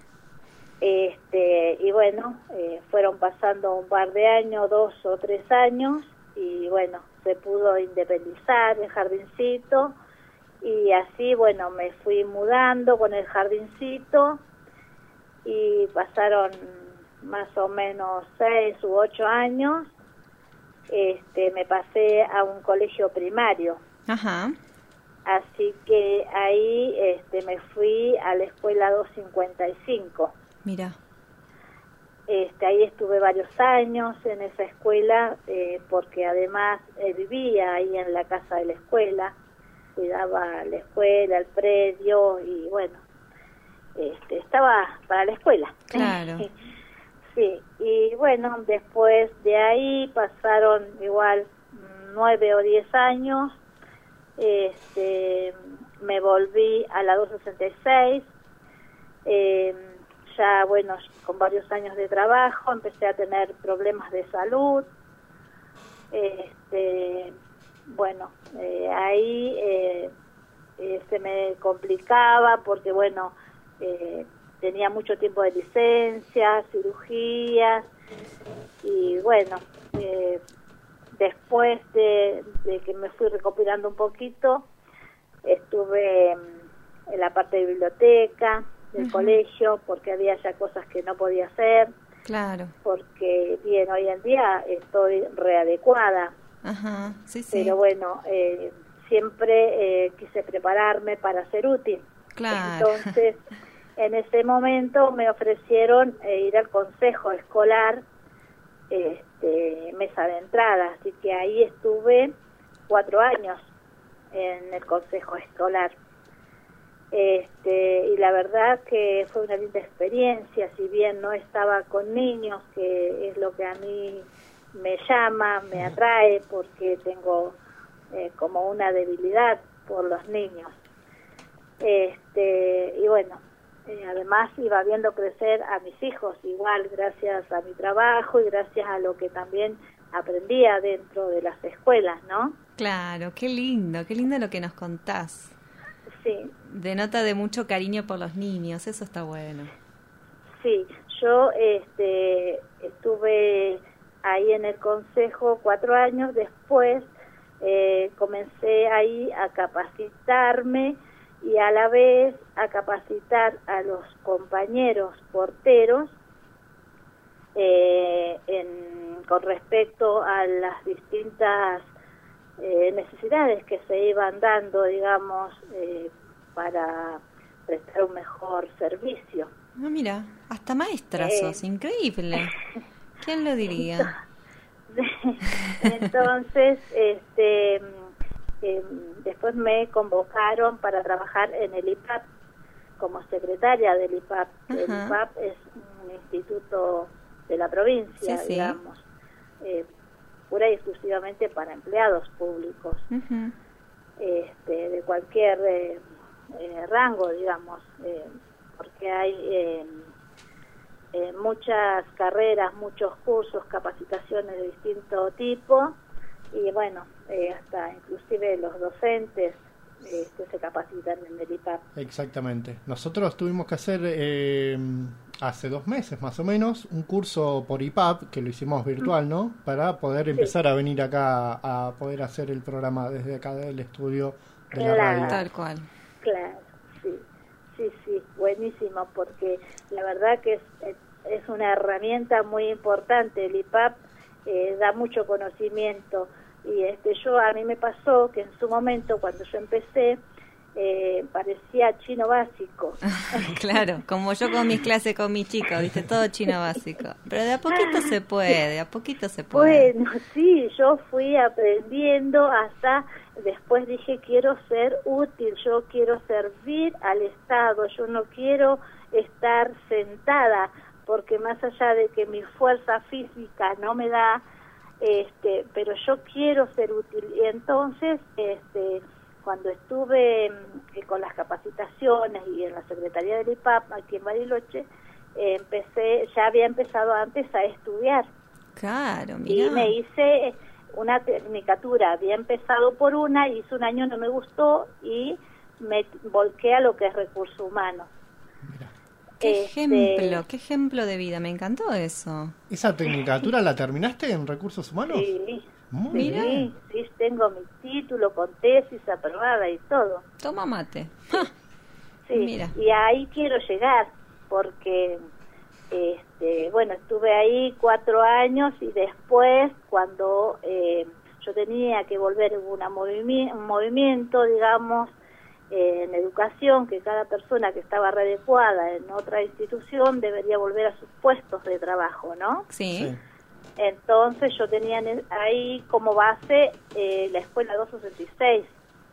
Y bueno, fueron pasando un par de años, 2 o 3 años, y bueno, se pudo independizar el jardincito, y así, bueno, me fui mudando con el jardincito, y pasaron más o menos 6 u 8 años, me pasé a un colegio primario. Ajá. Así que ahí me fui a la escuela 255. Mira. Ahí estuve varios años en esa escuela, porque además vivía ahí en la casa de la escuela, cuidaba la escuela, el predio, y bueno, estaba para la escuela. Claro. Sí, y bueno, después de ahí pasaron igual 9 o 10 años, me volví a la 266, ya bueno, con varios años de trabajo, empecé a tener problemas de salud, bueno, ahí se me complicaba porque bueno, tenía mucho tiempo de licencia, cirugías, y bueno, después de que me fui recopilando un poquito, estuve en la parte de biblioteca del colegio, porque había ya cosas que no podía hacer. Claro. Porque, bien, hoy en día estoy readecuada. Ajá, sí, sí. Pero bueno, siempre quise prepararme para ser útil. Claro. Entonces, en ese momento me ofrecieron ir al consejo escolar, mesa de entrada, así que ahí estuve 4 años en el consejo escolar. Y la verdad que fue una linda experiencia, si bien no estaba con niños, que es lo que a mí me llama, me atrae, porque tengo como una debilidad por los niños. Y bueno, además iba viendo crecer a mis hijos igual, gracias a mi trabajo y gracias a lo que también aprendía dentro de las escuelas, ¿no? Claro, qué lindo lo que nos contás. Sí. Denota de mucho cariño por los niños, eso está bueno. Sí, yo estuve ahí en el consejo 4 años, después comencé ahí a capacitarme y a la vez a capacitar a los compañeros porteros con respecto a las distintas necesidades que se iban dando, digamos, para prestar un mejor servicio. No, mira, hasta maestra sos, increíble. ¿Quién lo diría? Entonces, después me convocaron para trabajar en el IPAP como secretaria del IPAP. El IPAP es un instituto de la provincia, sí, sí, digamos, pura y exclusivamente para empleados públicos, de cualquier rango, digamos, porque hay muchas carreras, muchos cursos, capacitaciones de distinto tipo, y bueno, hasta inclusive los docentes se capacitan en el IPAP. Exactamente. Nosotros tuvimos que hacer hace 2 meses más o menos un curso por IPAP, que lo hicimos virtual, ¿no? Para poder empezar a venir acá a poder hacer el programa desde acá del estudio de la radio. Tal cual. Claro, sí, buenísimo, porque la verdad que es una herramienta muy importante. El IPAP da mucho conocimiento, y a mí me pasó que en su momento, cuando yo empecé, parecía chino básico. Claro, como yo con mis clases con mis chicos, viste, todo chino básico. Pero de a poquito se puede, Bueno, sí, yo fui aprendiendo hasta después dije, quiero ser útil, yo quiero servir al Estado, yo no quiero estar sentada, porque más allá de que mi fuerza física no me da, pero yo quiero ser útil. Y entonces, cuando estuve con las capacitaciones y en la Secretaría del IPAP aquí en Bariloche, ya había empezado antes a estudiar. Claro, mira. Y me hice una tecnicatura. Había empezado por una, hice un año, no me gustó y me volqué a lo que es recursos humanos. Qué ejemplo de vida, me encantó eso. ¿Esa tecnicatura la terminaste en recursos humanos? Sí, Muy bien. sí, tengo mi título con tesis aprobada y todo. Toma mate. Sí, Mira. Y ahí quiero llegar, porque bueno, estuve ahí 4 años y después cuando yo tenía que volver, hubo un movimiento, digamos, en educación, que cada persona que estaba readecuada en otra institución debería volver a sus puestos de trabajo, ¿no? Sí. Entonces yo tenía ahí como base la escuela 266.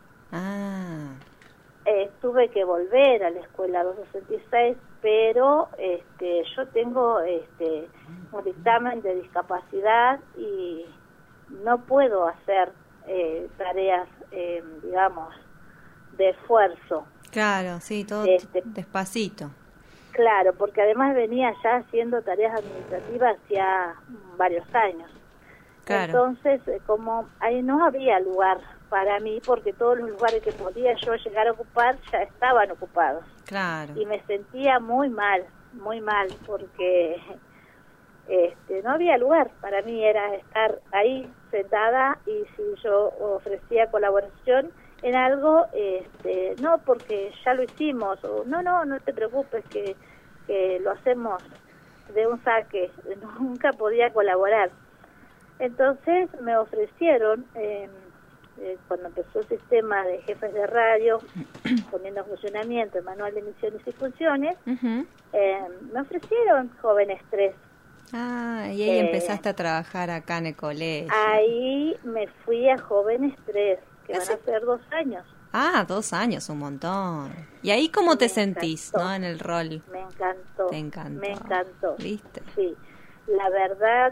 Tuve que volver a la escuela 266, pero yo tengo un dictamen de discapacidad y no puedo hacer tareas, digamos, de esfuerzo. Claro, sí, todo despacito. Claro, porque además venía ya haciendo tareas administrativas ya varios años. Claro. Entonces, como ahí no había lugar para mí, porque todos los lugares que podía yo llegar a ocupar ya estaban ocupados. Claro. Y me sentía muy mal, porque no había lugar. Para mí era estar ahí sentada, y si yo ofrecía colaboración en algo, no, porque ya lo hicimos, o no te preocupes que lo hacemos de un saque. Nunca podía colaborar. Entonces me ofrecieron, cuando empezó el sistema de jefes de radio, poniendo en funcionamiento el manual de misiones y funciones, me ofrecieron Jóvenes 3. Y ahí empezaste a trabajar acá en el colegio. Ahí me fui a Jóvenes 3, que van a ser 2 años. 2 años, un montón. ¿Y ahí cómo te sentís, no, en el rol? Me encantó. Te encantó. Me encantó. ¿Viste? Sí. La verdad,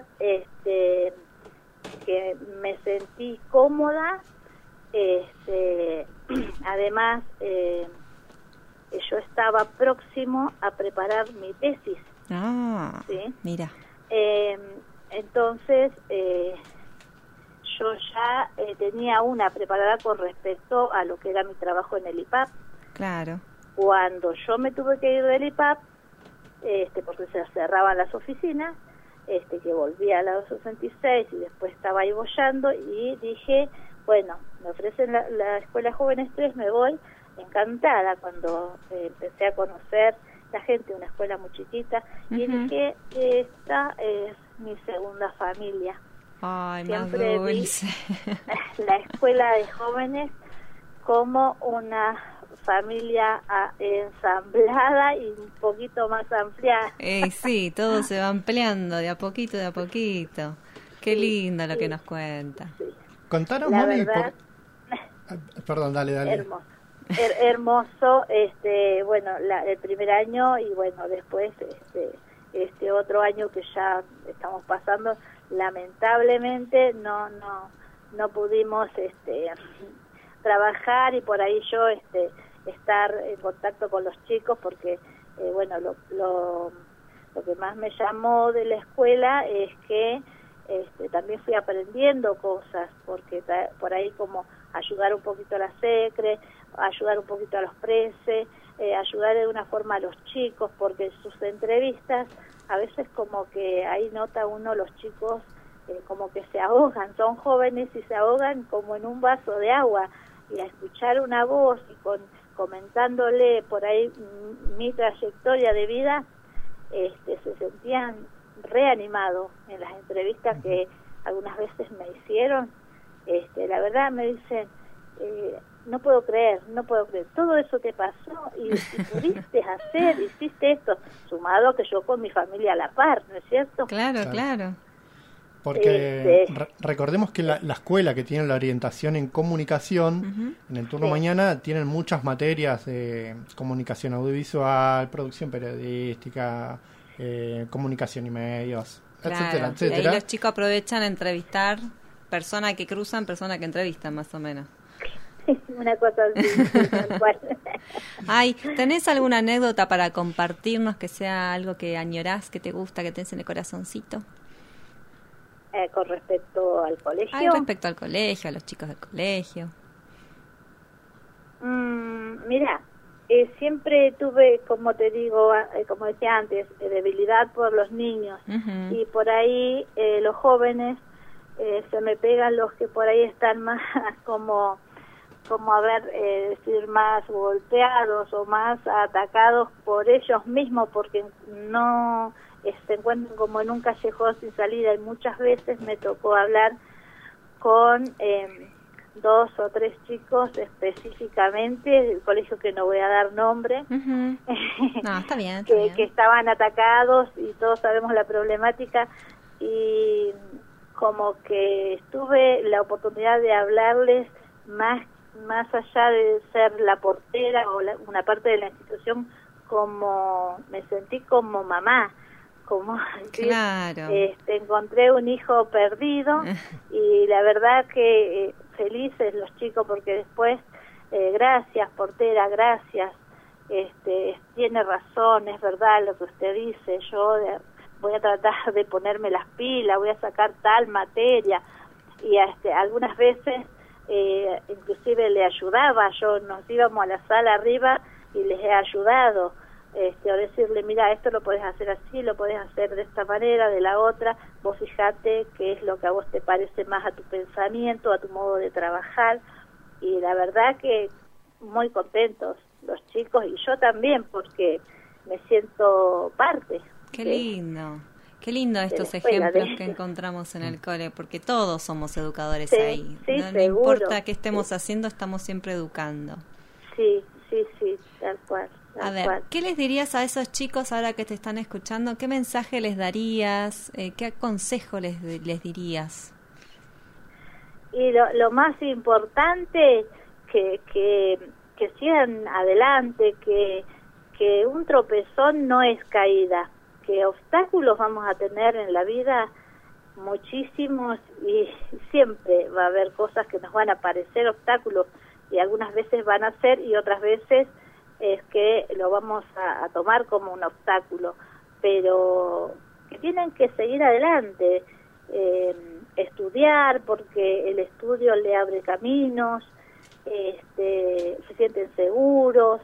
que me sentí cómoda. Además, yo estaba próximo a preparar mi tesis. ¿Sí? Mira. Entonces, yo ya tenía una preparada con respecto a lo que era mi trabajo en el IPAP. Claro. Cuando yo me tuve que ir del IPAP, porque se cerraban las oficinas, que volví a la 266 y después estaba ahí boyando, y dije, bueno, me ofrecen la Escuela Jóvenes 3, me voy, encantada. Cuando empecé a conocer la gente, una escuela muy chiquita, y dije, esta es mi segunda familia. Ay, siempre más dulce. Vi la escuela de jóvenes como una familia ensamblada y un poquito más ampliada. Sí, todo se va ampliando de a poquito, de a poquito. Qué lindo lo que nos cuenta. Sí. Contanos, la mami, verdad, perdón, dale. Hermoso. Hermoso, bueno, el primer año, y bueno, después este otro año que ya estamos pasando, lamentablemente no pudimos trabajar, y por ahí yo estar en contacto con los chicos, porque bueno, lo que más me llamó de la escuela es que también fui aprendiendo cosas, porque por ahí como ayudar un poquito a la secre, ayudar un poquito a los preses, ayudar de una forma a los chicos, porque sus entrevistas a veces como que ahí nota uno los chicos como que se ahogan, son jóvenes y se ahogan como en un vaso de agua, y a escuchar una voz y comentándole por ahí mi trayectoria de vida, se sentían reanimados en las entrevistas que algunas veces me hicieron. La verdad me dicen, no puedo creer, todo eso te pasó y pudiste hacer, hiciste esto, sumado a que yo con mi familia a la par, ¿no es cierto? Claro. Porque recordemos que la escuela que tiene la orientación en comunicación, en el turno mañana tienen muchas materias de comunicación audiovisual, producción periodística, comunicación y medios, etcétera. Y ahí los chicos aprovechan a entrevistar personas que cruzan, personas que entrevistan, más o menos. Una cosa así, tal cual. Ay, ¿tenés alguna anécdota para compartirnos, que sea algo que añorás, que te gusta, que tenés en el corazoncito? Con respecto al colegio. Ay, respecto al colegio, a los chicos del colegio. Mira, siempre tuve, como te digo, como decía antes, debilidad por los niños. Uh-huh. Y por ahí los jóvenes se me pegan los que por ahí están más como a ver, decir, más golpeados o más atacados por ellos mismos, porque no se encuentran como en un callejón sin salida. Y muchas veces me tocó hablar con 2 o 3 chicos específicamente del colegio, que no voy a dar nombre. Uh-huh. No, está bien, que estaban atacados, y todos sabemos la problemática, y como que tuve la oportunidad de hablarles más allá de ser la portera o una parte de la institución, como me sentí como mamá, como claro. Encontré un hijo perdido y la verdad que felices los chicos, porque después gracias portera, gracias, tiene razón, es verdad lo que usted dice, yo voy a tratar de ponerme las pilas, voy a sacar tal materia, y algunas veces inclusive le ayudaba, nos íbamos a la sala arriba y les he ayudado, o decirle, mira, esto lo podés hacer así, lo podés hacer de esta manera, de la otra, vos fijate qué es lo que a vos te parece más a tu pensamiento, a tu modo de trabajar. Y la verdad que muy contentos los chicos, y yo también, porque me siento parte. Qué lindo. Qué lindo estos ejemplos que encontramos en el cole, porque todos somos educadores ahí. Sí, no importa qué estemos haciendo, estamos siempre educando. Sí, tal cual. A ver, ¿qué les dirías a esos chicos ahora que te están escuchando? ¿Qué mensaje les darías? ¿Qué consejo les dirías? Y lo más importante, que sigan adelante, que un tropezón no es caída, que obstáculos vamos a tener en la vida muchísimos, y siempre va a haber cosas que nos van a parecer obstáculos, y algunas veces van a ser, y otras veces es que lo vamos a tomar como un obstáculo, pero que tienen que seguir adelante, estudiar, porque el estudio le abre caminos, se sienten seguros,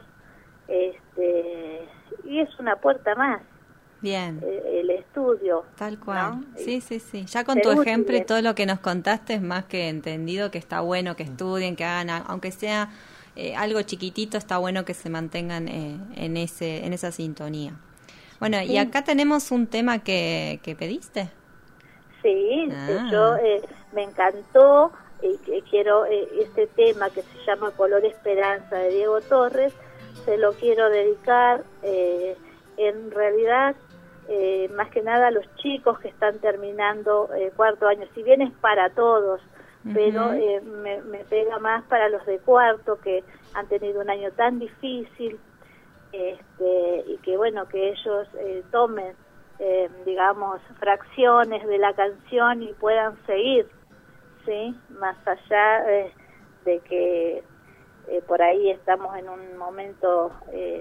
y es una puerta más. Bien. El estudio. Tal cual. ¿No? Sí. Ya con es tu útil. ejemplo y todo lo que nos contaste, es más que entendido que está bueno que estudien, que hagan, aunque sea algo chiquitito, está bueno que se mantengan en esa sintonía. Bueno, sí. Y acá tenemos un tema que pediste. Sí, yo me encantó, y quiero este tema que se llama Color Esperanza, de Diego Torres, se lo quiero dedicar en realidad más que nada a los chicos que están terminando cuarto año, si bien es para todos, pero me pega más para los de cuarto, que han tenido un año tan difícil, y que bueno, que ellos tomen digamos fracciones de la canción y puedan seguir, sí, más allá de que por ahí estamos en un momento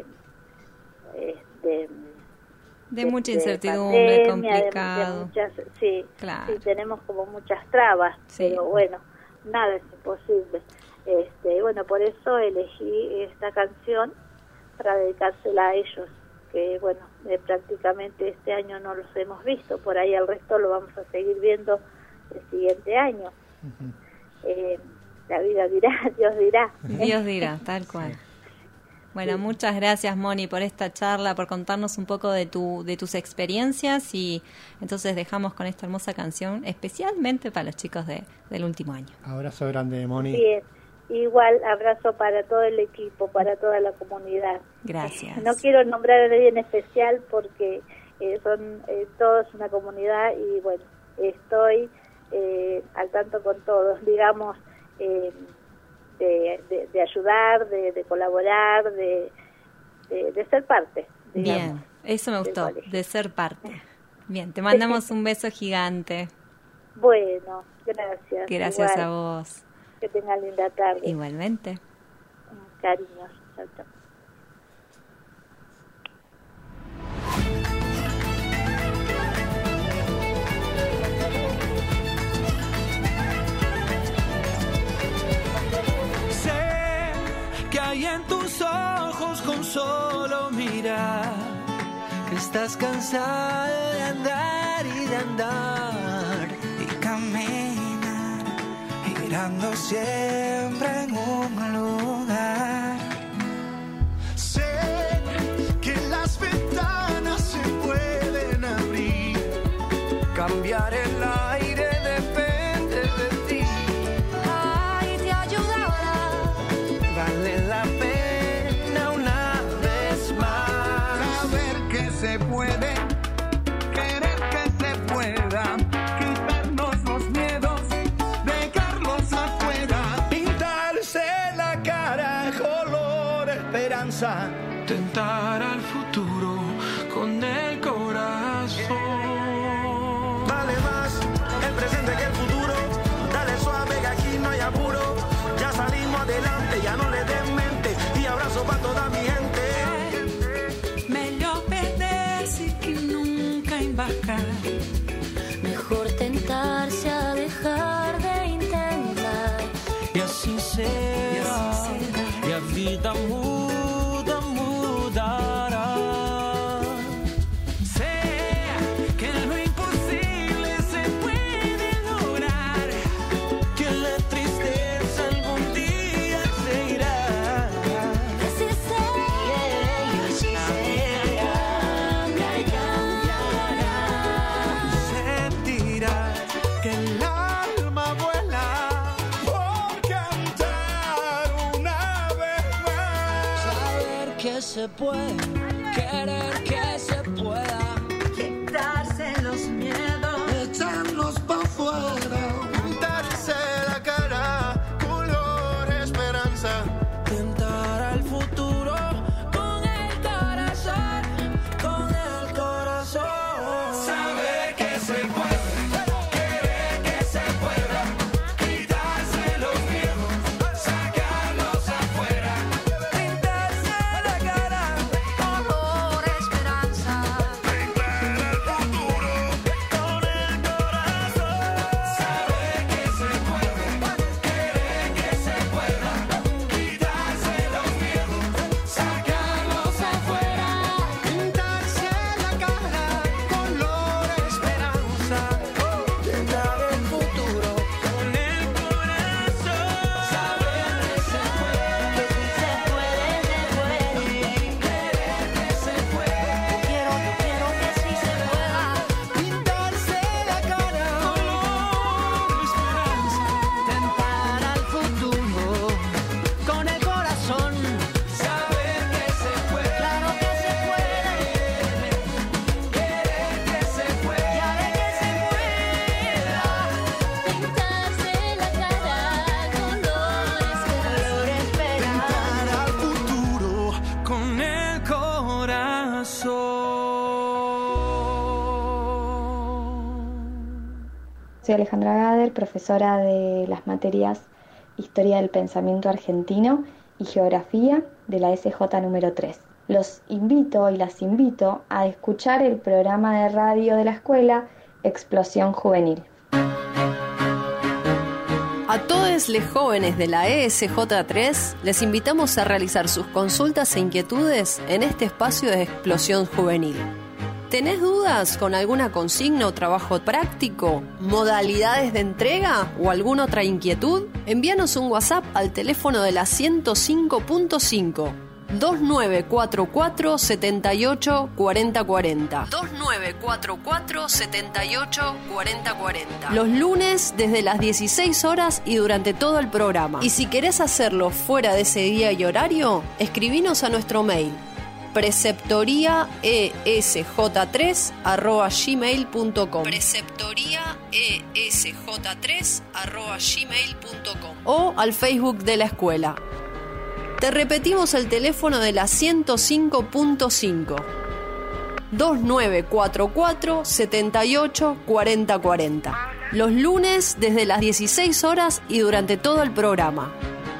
de mucha incertidumbre, pandemia, complicado. De muchas, sí, claro. Sí, tenemos como muchas trabas, sí. Pero bueno, nada es imposible. Bueno, por eso elegí esta canción para dedicársela a ellos, que bueno, prácticamente este año no los hemos visto, por ahí el resto lo vamos a seguir viendo el siguiente año. La vida dirá, Dios dirá. Dios dirá, tal cual. Bueno, muchas gracias, Moni, por esta charla, por contarnos un poco de tus experiencias, y entonces dejamos con esta hermosa canción especialmente para los chicos del último año. Abrazo grande, Moni. Bien, igual abrazo para todo el equipo, para toda la comunidad. Gracias. No quiero nombrar a nadie en especial porque son todos una comunidad, y bueno, estoy al tanto con todos, digamos, de ayudar, de colaborar, de ser parte. Digamos. Bien, eso me gustó, de ser parte. Bien, te mandamos un beso gigante. Bueno, gracias. Gracias igual. a vos. Que tengan linda tarde. Igualmente. Cariños. Chao, chao. estás cansado de andar y de andar y caminar, girando siempre en un lugar. Sé que las ventanas se pueden abrir, cambiar el aire depende de ti. Ay, te ayudará. Vale la pena una vez más. Saber que se puede, querer que se pueda, quitarnos los miedos, dejarlos afuera, pintarse la cara color esperanza, tentar al futuro con el corazón. Vale más el presente que el futuro, dale suave que aquí no hay apuro, ya salimos adelante, ya no le den mente, y abrazo para toda mi gente. Melhor perder-se que nunca embarcar. Mejor tentarse a dejar de intentar. Y así será, y a vida muda, mudará. Sé que lo imposible se puede lograr, que la tristeza algún día se irá. Así Sentirás que el alma vuela por cantar una vez más. Saber que se puede, querer que se pueda, quitarse los miedos, echarlos pa' fuera, pintarse la cara color esperanza, tentar al futuro con el corazón, con el corazón. Saber que se puede, querer que se pueda, quitarse los miedos, sacarlos afuera, pintarse la cara color esperanza. tentar al futuro con el corazón. Saber que se puede, querer que se pueda, quitarse los miedos, sacarlos afuera, pintarse la cara color esperanza, tentar el futuro con el corazón. Saber que se puede, querer que se puede, Quiero que sí se pueda. pintarse la cara color esperanza, tentar al futuro con el corazón. Saber que se puede, Claro que se puede. querer que se puede, Pintarse la cara color esperanza. pintar al futuro con el corazón. Soy Alejandra Gader, profesora de las materias Historia del Pensamiento Argentino y Geografía de la SJ número 3. Los invito y las invito a escuchar el programa de radio de la escuela Explosión Juvenil. A todos los jóvenes de la ESJ3 les invitamos a realizar sus consultas e inquietudes en este espacio de Explosión Juvenil. ¿Tenés dudas con alguna consigna o trabajo práctico, modalidades de entrega o alguna otra inquietud? Envíanos un WhatsApp al teléfono de la 105.5 2944 78 40 40. 2944 78 40 40. Los lunes desde las 16 horas y durante todo el programa. Y si querés hacerlo fuera de ese día y horario, escribinos a nuestro mail preceptoriaesj3@gmail.com preceptoriaesj3@gmail.com o al Facebook de la escuela. Te repetimos el teléfono de la 105.5 2944 78 40 40. Los lunes desde las 16 horas y durante todo el programa.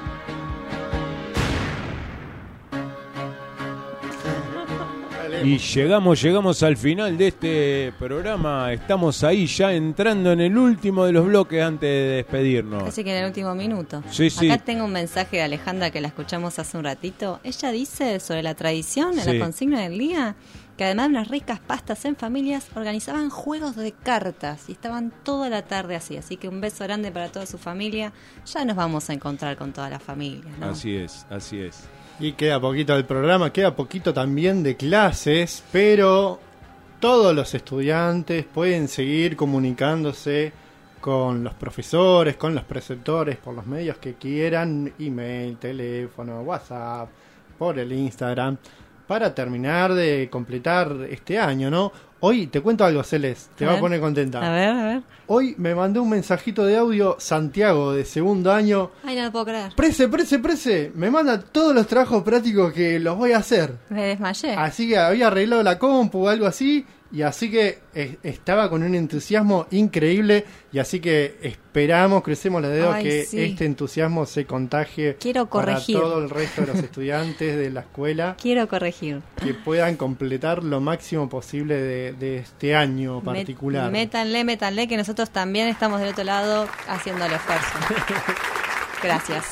Y llegamos al final de este programa. Estamos ahí ya entrando en el último de los bloques antes de despedirnos. Así que en el último minuto. Sí, sí. Acá tengo un mensaje de Alejandra que la escuchamos hace un ratito. Ella dice sobre la tradición, en Sí. la consigna del día, que además de unas ricas pastas en familias, organizaban juegos de cartas y estaban toda la tarde así que un beso grande para toda su familia. Ya nos vamos a encontrar con toda la familia, ¿no? Así es, así es. Y queda poquito del programa, queda poquito también de clases, pero todos los estudiantes pueden seguir comunicándose con los profesores, con los preceptores, por los medios que quieran, email, teléfono, WhatsApp, por el Instagram, para terminar de completar este año, ¿no? Hoy te cuento algo, Celeste, te va a poner contenta. A ver. Hoy me mandó un mensajito de audio Santiago, de segundo año. Ay, no lo puedo creer. Prese, me manda todos los trabajos prácticos que los voy a hacer. Me desmayé. Así que había arreglado la compu o algo así, y así que estaba con un entusiasmo increíble, y así que esperamos, crecemos los dedos, que este entusiasmo se contagie. Quiero corregir para todo el resto de los estudiantes de la escuela. Quiero corregir. Que puedan completar lo máximo posible de este año particular. Métanle, que nosotros también estamos del otro lado haciendo el esfuerzo. Gracias.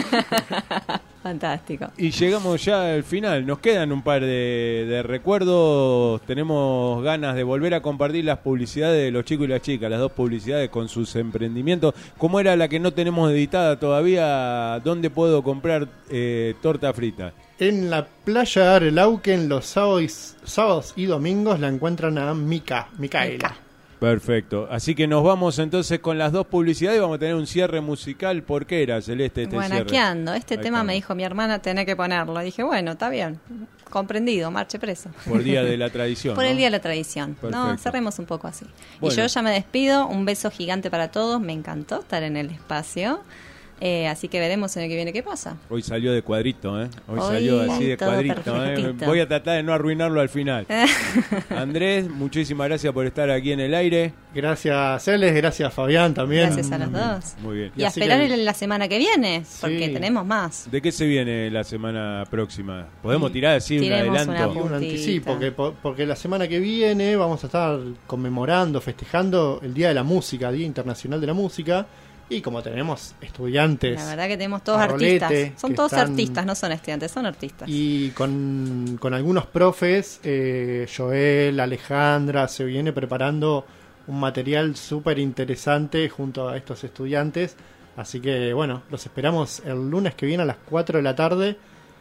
Fantástico. Y llegamos ya al final. Nos quedan un par de recuerdos. Tenemos ganas de volver a compartir las publicidades de los chicos y las chicas, las dos publicidades con sus emprendimientos. ¿Cómo era la que no tenemos editada todavía? ¿Dónde puedo comprar torta frita? En la playa de Arelauquen, los sábados y domingos la encuentran a Micaela. Perfecto. Así que nos vamos entonces con las dos publicidades y vamos a tener un cierre musical. ¿Por qué era, Celeste, este cierre? Guanaqueando. Este Ahí tema está. me dijo mi hermana, tenés que ponerlo. Dije, bueno, está bien. Comprendido, marche preso. Por Día de la Tradición. Por el ¿no? Día de la Tradición. Perfecto. No, cerremos un poco así. Bueno. Y yo ya me despido. Un beso gigante para todos. Me encantó estar en el espacio. Así que veremos en el que viene qué pasa. Hoy salió de cuadrito, ¿eh? Hoy Hoy salió así de todo cuadrito, perfectito. Voy a tratar de no arruinarlo al final. Andrés, muchísimas gracias por estar aquí en el aire. Gracias, Celes, gracias, Fabián, también. Gracias a los dos. Muy bien. Y a esperar la semana que viene, porque tenemos más. ¿De qué se viene la semana próxima? ¿Podemos tirar así un Tiremos adelanto? una Un anticipo, porque la semana que viene vamos a estar conmemorando, festejando el Día de la Música, Día Internacional de la Música. Y como tenemos estudiantes, La verdad que tenemos todos a rolete, artistas. Son que todos están- artistas, no son estudiantes, son artistas. y con algunos profes, Joel, Alejandra, se viene preparando un material súper interesante junto a estos estudiantes. Así que bueno, los esperamos el lunes que viene a las 4 de la tarde.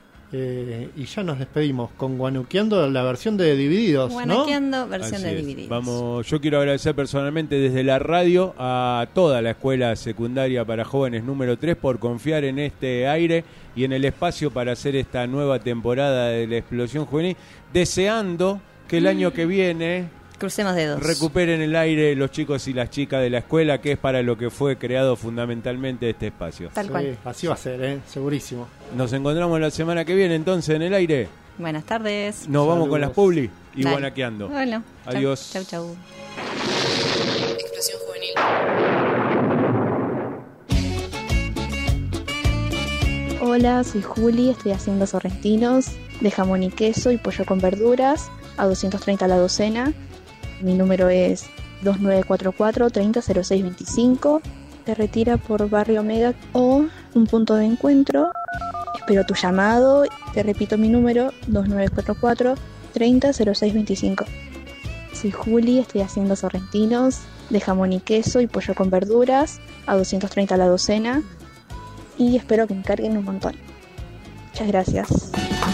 Y ya nos despedimos con Guanuqueando, la versión de Divididos, ¿no? Guanaqueando, versión Así de es. Divididos. Vamos, yo quiero agradecer personalmente desde la radio a toda la Escuela Secundaria para Jóvenes número 3 por confiar en este aire y en el espacio para hacer esta nueva temporada de la Explosión Juvenil, deseando que el año que viene Crucemos dedos. recuperen el aire los chicos y las chicas de la escuela, que es para lo que fue creado fundamentalmente este espacio. Tal cual. Así va a ser, segurísimo. Nos encontramos la semana que viene entonces en el aire. Buenas tardes. Nos vamos con las publi y Dale. guanaqueando. Bueno, Adiós. Chau. Explosión Juvenil. Hola, soy Juli, estoy haciendo sorrentinos de jamón y queso y pollo con verduras a 230 la docena. Mi número es 2944-300625. Te retira por Barrio Omega o un punto de encuentro. Espero tu llamado. Te repito mi número 2944-300625. Soy Juli, estoy haciendo sorrentinos de jamón y queso y pollo con verduras a 230 la docena. Y espero que me carguen un montón. Muchas gracias.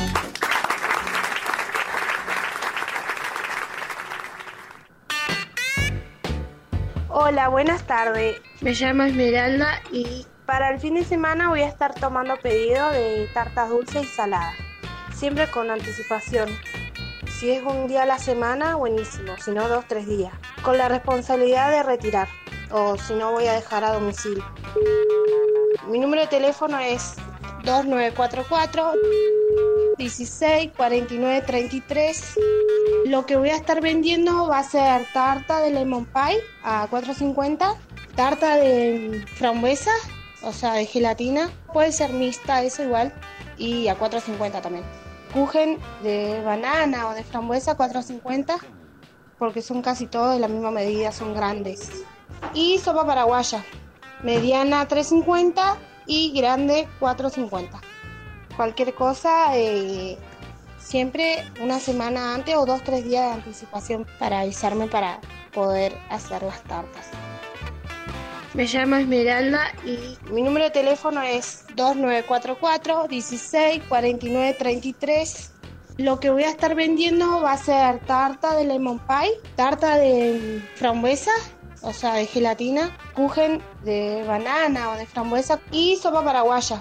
Hola, buenas tardes. Me llamo Esmeralda y para el fin de semana voy a estar tomando pedido de tartas dulces y saladas. Siempre con anticipación. Si es un día a la semana, buenísimo. Si no, 2-3 días. Con la responsabilidad de retirar. O si no, voy a dejar a domicilio. Mi número de teléfono es 2944 16 49 33. Lo que voy a estar vendiendo va a ser tarta de lemon pie a 4.50, tarta de frambuesa, o sea, de gelatina, puede ser mixta, eso igual, y a 4.50 también. Kuchen de banana o de frambuesa 4.50, porque son casi todos de la misma medida, son grandes. Y sopa paraguaya, mediana 3.50 y grande 4.50. Cualquier cosa, Siempre una semana antes o 2-3 días de anticipación para avisarme para poder hacer las tartas. Me llamo Esmeralda y mi número de teléfono es 2944 16 49 33. Lo que voy a estar vendiendo va a ser tarta de lemon pie, tarta de frambuesa, o sea, de gelatina, kuchen de banana o de frambuesa y sopa paraguaya.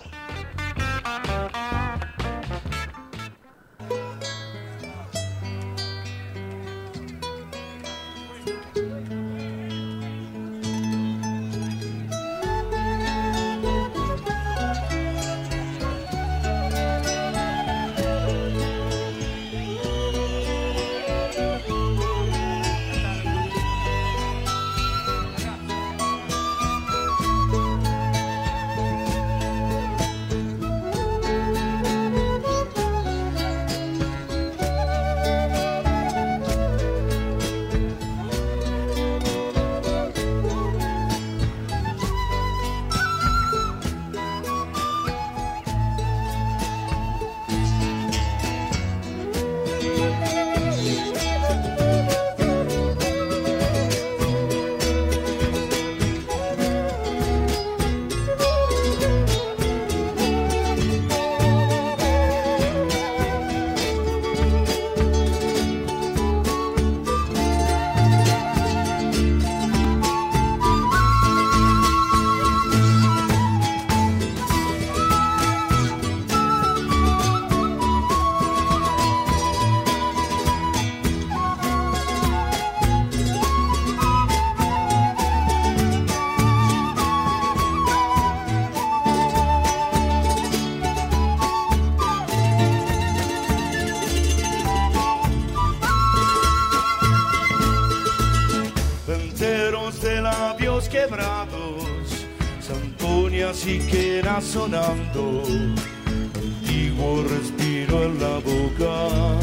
quebrados, zampoñas y quenas sonando, antiguo respiro en la boca,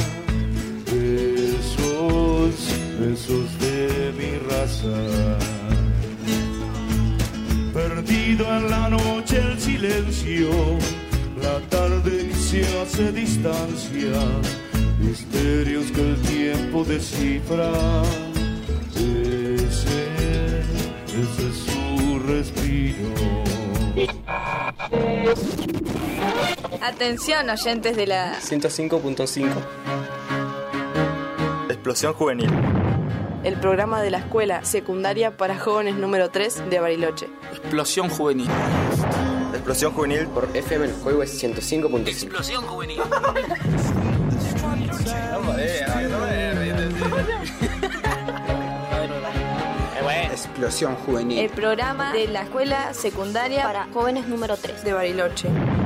besos de mi raza. Perdido en la noche el silencio, la tarde que se hace distancia, misterios que el tiempo descifra. Ese es su respiro. Atención, oyentes de la 105.5. Explosión Juvenil. El programa de la escuela secundaria para jóvenes número 3 de Bariloche. Explosión Juvenil. Explosión Juvenil por FM El Juego es 105.5. Explosión Juvenil. Explosión Juvenil. El programa de la escuela secundaria para jóvenes número 3 de Bariloche.